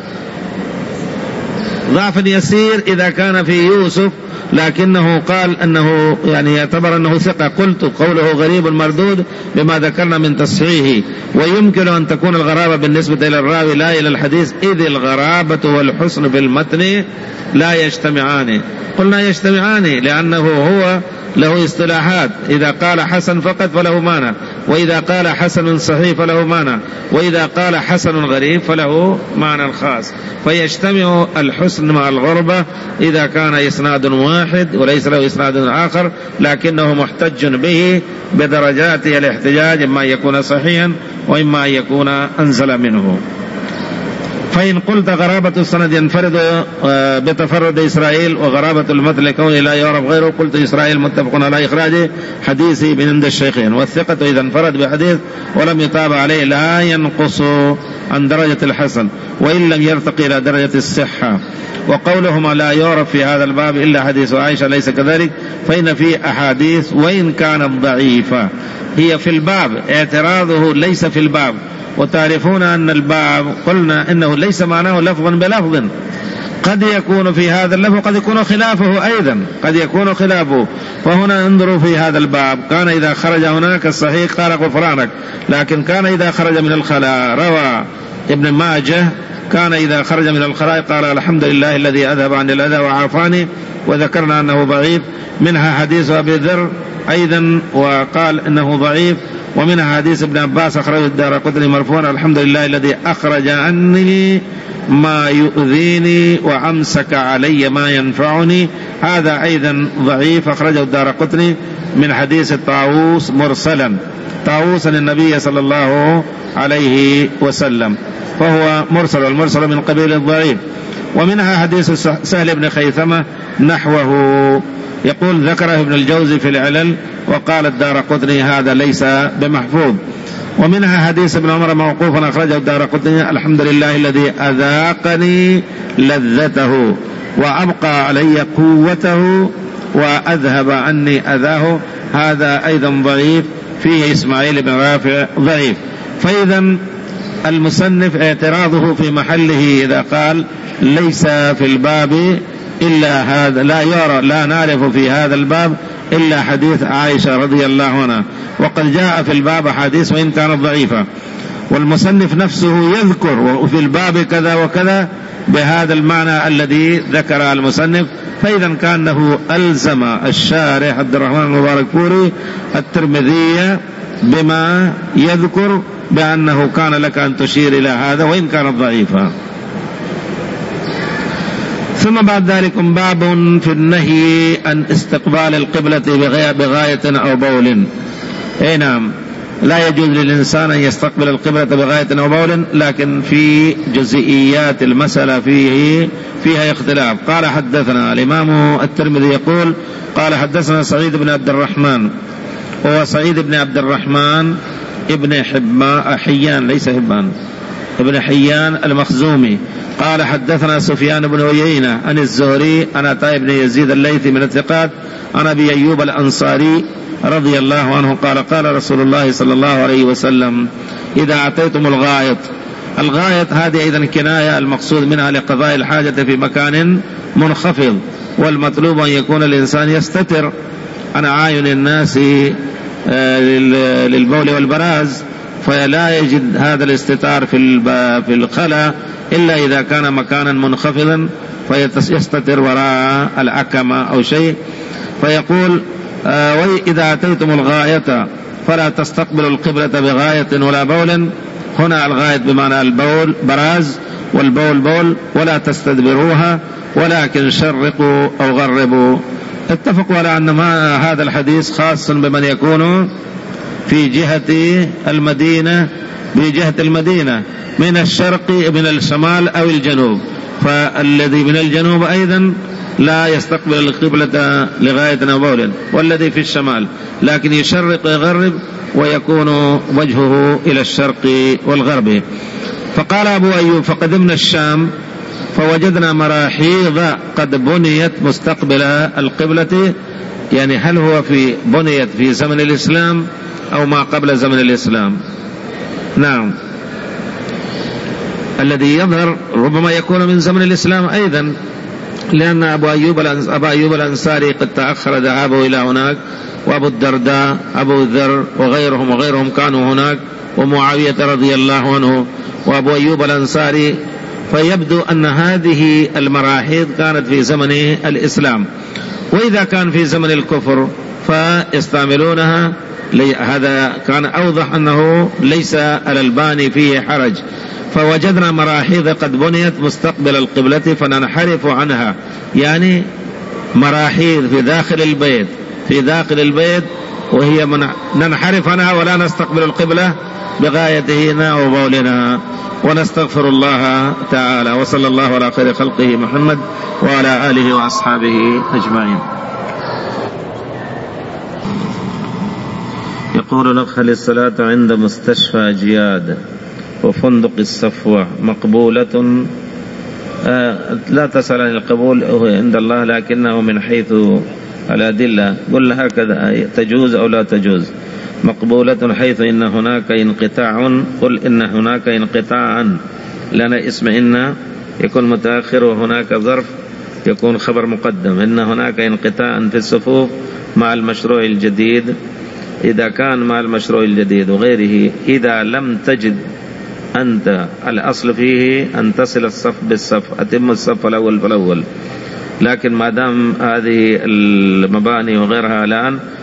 ضعف يسير إذا كان في يوسف، لكنه قال أنه يعني يعتبر أنه ثقة. قلت قوله غريب مردود بما ذكرنا من تصحيحه، ويمكن أن تكون الغرابة بالنسبة إلى الراوي لا إلى الحديث، إذ الغرابة والحسن في المتن لا يجتمعان. قلنا يجتمعان لأنه هو له اصطلاحات، إذا قال حسن فقط فله معنى، وإذا قال حسن صحيح فله معنى، وإذا قال حسن غريب فله معنى خاص. فيجتمع الحسن مع الغربة إذا كان إسناد واحد وليس له إسناد آخر، لكنه محتج به بدرجاته الاحتجاج، إما أن يكون صحيحا وإما أن يكون أنزل منه. فإن قلت غرابة السند ينفرد بتفرد إسرائيل، وغرابة المثل لكونه لا يعرف غيره، قلت إسرائيل متفق على إخراجه حديثي من عند الشيخين. والثقة إذا انفرد بحديث ولم يتابع عليه لا ينقص عن درجة الحسن وإن لم يرتقي إلى درجة الصحة. وقولهما لا يعرف في هذا الباب إلا حديث عائشة ليس كذلك، فإن في أحاديث وإن كانت ضعيفة هي في الباب، اعتراضه ليس في الباب. وتعرفون أن الباب قلنا إنه ليس معناه لفظا بلفظ، قد يكون في هذا اللفظ قد يكون خلافه أيضا، قد يكون خلافه. فهنا انظروا في هذا الباب، كان إذا خرج هناك الصحيح قال غفرانك، لكن كان إذا خرج من الخلاء روى ابن ماجه كان إذا خرج من الخلاء قال الحمد لله الذي أذهب عن الأذى وعافاني، وذكرنا أنه ضعيف. منها حديث أبي ذر أيضا وقال إنه ضعيف. ومن حديث ابن عباس أخرج الدارقطني مرفوعا: الحمد لله الذي أخرج عني ما يؤذيني وأمسك علي ما ينفعني. هذا أيضا ضعيف، أخرجه الدارقطني من حديث طاووس مرسلا، طاووس النبي صلى الله عليه وسلم، فهو مرسل، والمرسل من قبيل الضعيف. ومنها حديث سهل بن خيثمة نحوه، يقول ذكره ابن الجوزي في العلل، وقال الدارقطني هذا ليس بمحفوظ. ومنها حديث ابن عمر موقوفا أخرجه الدارقطني: الحمد لله الذي أذاقني لذته وأبقى علي قوته وأذهب عني أذاه. هذا أيضا ضعيف، فيه إسماعيل بن رافع ضعيف. فإذا المصنف اعتراضه في محله إذا قال ليس في الباب إلا هذا، لا يرى لا نعرف في هذا الباب إلا حديث عائشة رضي الله عنها، وقد جاء في الباب حديث وإن كانت ضعيفة، والمصنف نفسه يذكر وفي الباب كذا وكذا بهذا المعنى الذي ذكر المصنف. فإذا كأنه ألزم الشارح عبد الرحمن المبارك فوري الترمذي بما يذكر بأنه كان لك أن تشير إلى هذا وإن كانت ضعيفة. ثم بعد ذلك باب في النهي عن استقبال القبلة بغاية أو بول. أي نعم، لا يجوز للإنسان أن يستقبل القبلة بغاية أو بول، لكن في جزئيات المسألة فيه فيها اختلاف. قال حدثنا الإمام الترمذي يقول قال حدثنا سعيد بن عبد الرحمن، هو سعيد بن عبد الرحمن ابن حبان حيان ليس حبان ابن حيان المخزومي. قال حدثنا سفيان بن عيينة عن الزهري عن عطاء بن يزيد الليثي من الثقات عن أبي أيوب الأنصاري رضي الله عنه قال قال رسول الله صلى الله عليه وسلم: إذا أتيتم الغائط. الغائط هذه أيضا كناية المقصود منها لقضاء الحاجة في مكان منخفض، والمطلوب أن يكون الإنسان يستتر عن أعين الناس للبول والبراز، فلا يجد هذا الاستتار في الخلاء إلا إذا كان مكانا منخفضا فيستتر وراء العكمة أو شيء. فيقول: وإذا أتيتم الغاية فلا تستقبلوا القبلة بغاية ولا بول. هنا الغاية بمعنى البول براز، والبول بول، ولا تستدبروها ولكن شرقوا أو غربوا. اتفقوا على أن ما هذا الحديث خاص بمن يكون في جهة المدينة بجهة المدينة من الشرق من الشمال أو الجنوب، فالذي من الجنوب أيضا لا يستقبل القبلة لغاية أو بول، والذي في الشمال لكن يشرق ويغرب ويكون وجهه إلى الشرق والغرب. فقال أبو أيوب: فقدمنا الشام فوجدنا مراحيض قد بنيت مستقبل القبلة. يعني هل هو في بنيت في زمن الإسلام أو ما قبل زمن الإسلام؟ نعم، الذي يظهر ربما يكون من زمن الإسلام أيضا، لأن أبو أيوب أبو أيوب الأنصاري قد تأخر ذهابه إلى هناك، وأبو الدرداء أبو ذر وغيرهم وغيرهم كانوا هناك، ومعاوية رضي الله عنه وأبو أيوب الأنصاري. فيبدو أن هذه المراحيض كانت في زمن الإسلام، وإذا كان في زمن الكفر فيستعملونها. هذا كان أوضح أنه ليس على الباني فيه حرج. فوجدنا مراحيض قد بنيت مستقبل القبلة فننحرف عنها، يعني مراحيض في داخل البيت في داخل البيت وهي ننحرف عنها ولا نستقبل القبلة بغايتهنا وبولنا، ونستغفر الله تعالى. وصلى الله على خير خلقه محمد وعلى آله وأصحابه أجمعين. يقول الأخ: الصلاة عند مستشفى جياد وفندق الصفوة مقبولة؟ آه لا تسأل عن القبول عند الله، لكنه من حيث الأدلة قل هكذا تجوز أو لا تجوز. مقبولة حيث إن هناك انقطاع، قل إن هناك انقطاعا، لأن اسم إن يكون متأخر وهناك ظرف يكون خبر مقدم. إن هناك انقطاعا في الصفوف مع المشروع الجديد. إذا كان مع المشروع الجديد وغيره، إذا لم تجد أنت الأصل فيه أن تصل الصف بالصف، أتم الصف الأول فالأول. لكن ما دام هذه المباني وغيرها الآن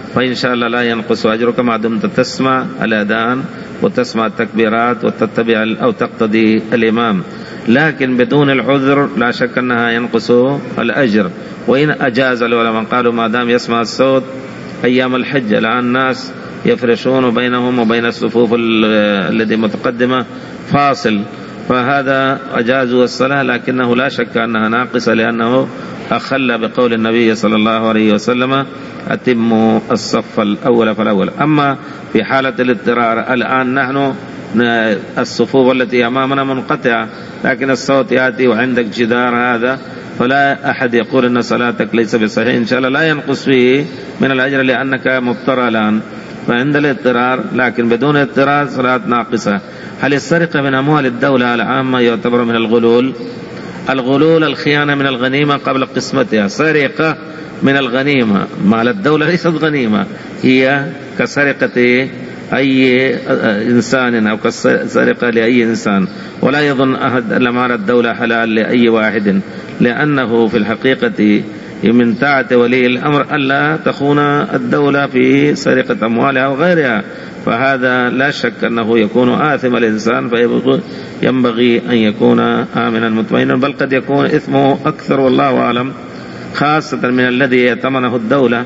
فإن شاء الله لا ينقص أجرك ما دمت تسمع الأذان وتسمع التكبيرات وتتبع أو تقتدي الإمام. لكن بدون العذر لا شك أنها ينقص الأجر. وإن أجاز العلماء قالوا ما دام يسمع الصوت أيام الحج، الآن الناس يفرشون بينهم وبين الصفوف التي متقدمة فاصل، فهذا أجازوا الصلاة، لكنه لا شك أنها ناقصة، لأنه أخل بقول النبي صلى الله عليه وسلم أتموا الصف الأول فالأول. أما في حالة الاضطرار الآن نحن الصفوف التي أمامنا منقطعة، لكن الصوت يأتي وعندك جدار هذا، فلا أحد يقول أن صلاتك ليس بصحيح، إن شاء الله لا ينقص فيه من الأجر لأنك مضطر الآن. فعند الاضطرار، لكن بدون اضطرار صلاة ناقصة. هل السرقة من أموال الدولة العامة يعتبر من الغلول؟ الغلول الخيانة من الغنيمة قبل قسمتها. سرقة من الغنيمة، مال الدولة ليست غنيمة، هي كسرقة أي إنسان أو كسرقة لأي إنسان، ولا يظن أحد أن مال الدولة حلال لأي واحد، لأنه في الحقيقة من طاعة ولي الأمر ألا تخون الدولة في سرقة أموالها وغيرها، فهذا لا شك أنه يكون آثم الإنسان، فينبغي أن يكون آمنا مطمئنا، بل قد يكون إثمه أكثر والله أعلم، خاصة من الذي يتمنه الدولة.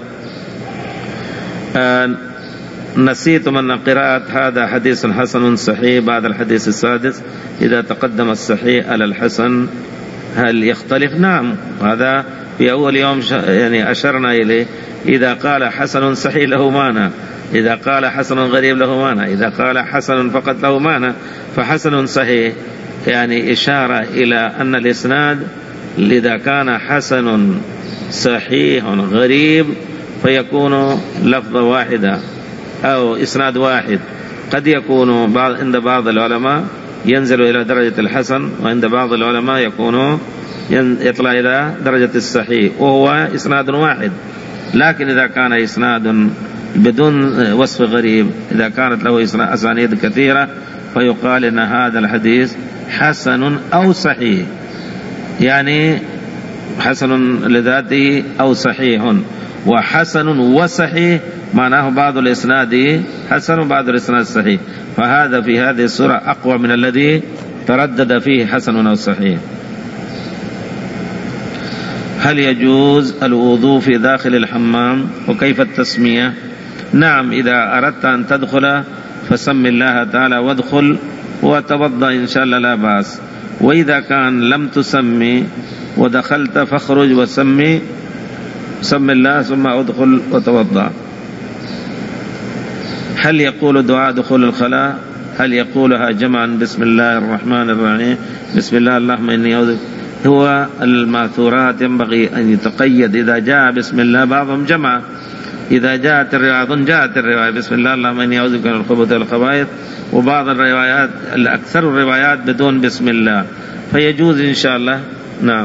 آه نسيتم أن قراءة هذا حديث حسن صحيح بعد الحديث السادس، إذا تقدم الصحيح على الحسن هل يختلف؟ نعم، هذا في أول يوم يعني أشرنا إليه. إذا قال حسن صحيح له معنى، إذا قال حسن غريب له معنى، إذا قال حسن فقط له معنى. فحسن صحيح يعني إشارة إلى أن الإسناد إذا كان حسن صحيح غريب فيكون لفظة واحدة أو إسناد واحد. قد يكون بعض عند بعض العلماء ينزل إلى درجة الحسن، وعند بعض العلماء يكون يطلع إلى درجة الصحيح وهو إسناد واحد. لكن إذا كان إسناد بدون وصف غريب، إذا كانت له أسانيد كثيرة، فيقال إن هذا الحديث حسن أو صحيح، يعني حسن لذاته أو صحيح. وحسن وصحيح معناه بعض الإسناد حسن وبعض الإسناد صحيح، فهذا في هذه السورة أقوى من الذي تردد فيه حسن أو صحيح. هل يجوز الوضوء في داخل الحمام وكيف التسمية؟ نعم، إذا أردت أن تدخل فسم الله تعالى وادخل وتوضأ إن شاء الله لا بأس. وإذا كان لم تسمي ودخلت فاخرج وسمي سم الله ثم ادخل وتوضأ. هل يقول دعاء دخول الخلاء؟ هل يقولها جمعا بسم الله الرحمن الرحيم بسم الله اللهم إني أعوذ؟ هو الماثورات ينبغي أن يتقيد، إذا جاء بسم الله بعضهم جمع، إذا جاءت الرواية جاءت الرواية بسم الله اللهم إني أعوذ بك من الخبث والخبائث، وبعض الروايات الأكثر الروايات بدون بسم الله، فيجوز إن شاء الله. نعم.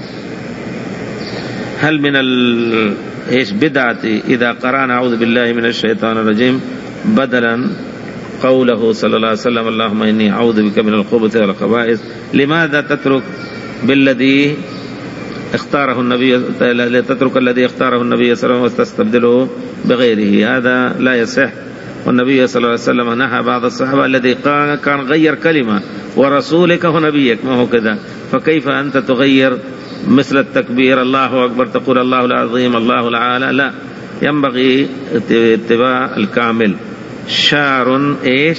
هل من ال إيش بدعة إذا قرأنا أعوذ بالله من الشيطان الرجيم بدلا قوله صلى الله عليه وسلم اللهم إني أعوذ بك من الخبث والخبائث؟ لماذا تترك بالذي اختاره النبي، تترك الذي اختاره النبي صلى الله عليه وسلم وتستبدله بغيره؟ هذا لا يصح. والنبي صلى الله عليه وسلم نهى بعض الصحابة الذي كان غير كلمة ورسولك ونبيك، ما هو كذا، فكيف أنت تغير مثل التكبير الله أكبر تقول الله العظيم الله العالى؟ لا، ينبغي اتباع الكامل. شعر ايش؟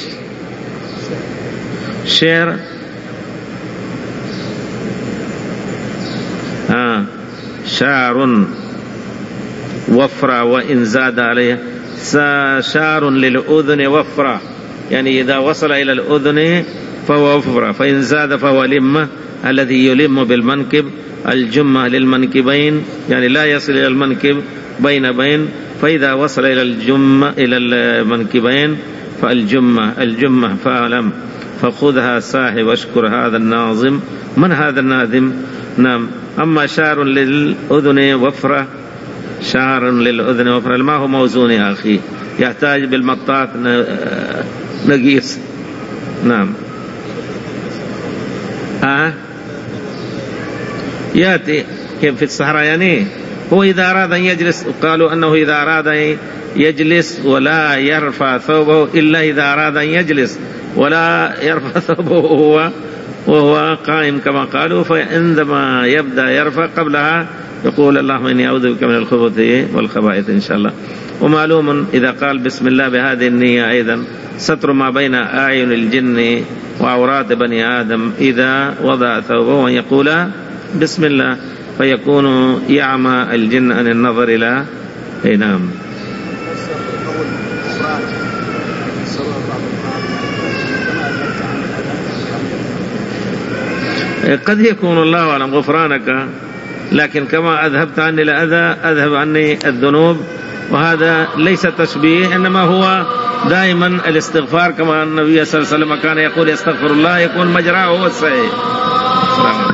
شعر آه. شعر وفرة وإن زاد عليه شعر للأذن وفرة، يعني إذا وصل إلى الأذن فهو وفرة، فإن زاد فهو لمة الذي يلم بالمنكب. الجمة للمنكبين يعني لا يصل إلى المنكب بين بين، فإذا وصل إلى الجمة إلى المنكبين فالجمة الجمة فألم فخذها صاحب واشكر هذا الناظم. من هذا الناظم؟ نعم. أما شعر للأذن وفرة، شعر للأذن وفرة ما هو موزون يا أخي، يحتاج بالمطاط نقيس. نعم. آه يأتي كيف في الصحراء، يعني هو إذا أراد أن يجلس، قالوا أنه إذا أراد يجلس ولا يرفع ثوبه إلا إذا أراد أن يجلس، ولا يرفع ثوبه وهو, وهو قائم كما قالوا. فعندما يبدأ يرفع قبلها يقول اللهم إني أعوذ بك من الخبث والخبائث إن شاء الله. ومعلوم إذا قال بسم الله بهذه النية أيضا ستر ما بين أعين الجن وعورات بني آدم إذا وضع ثوبه وأن يقول بسم الله، فيكون يعمى الجن عن النظر إلى نعم. قد يكون الله أعلم غفرانك، لكن كما أذهبت عني الأذى أذهب عني الذنوب، وهذا ليس تشبيه، إنما هو دائما الاستغفار كما النبي صلى الله عليه وسلم كان يقول يستغفر الله يكون مجراه هو الصحيح.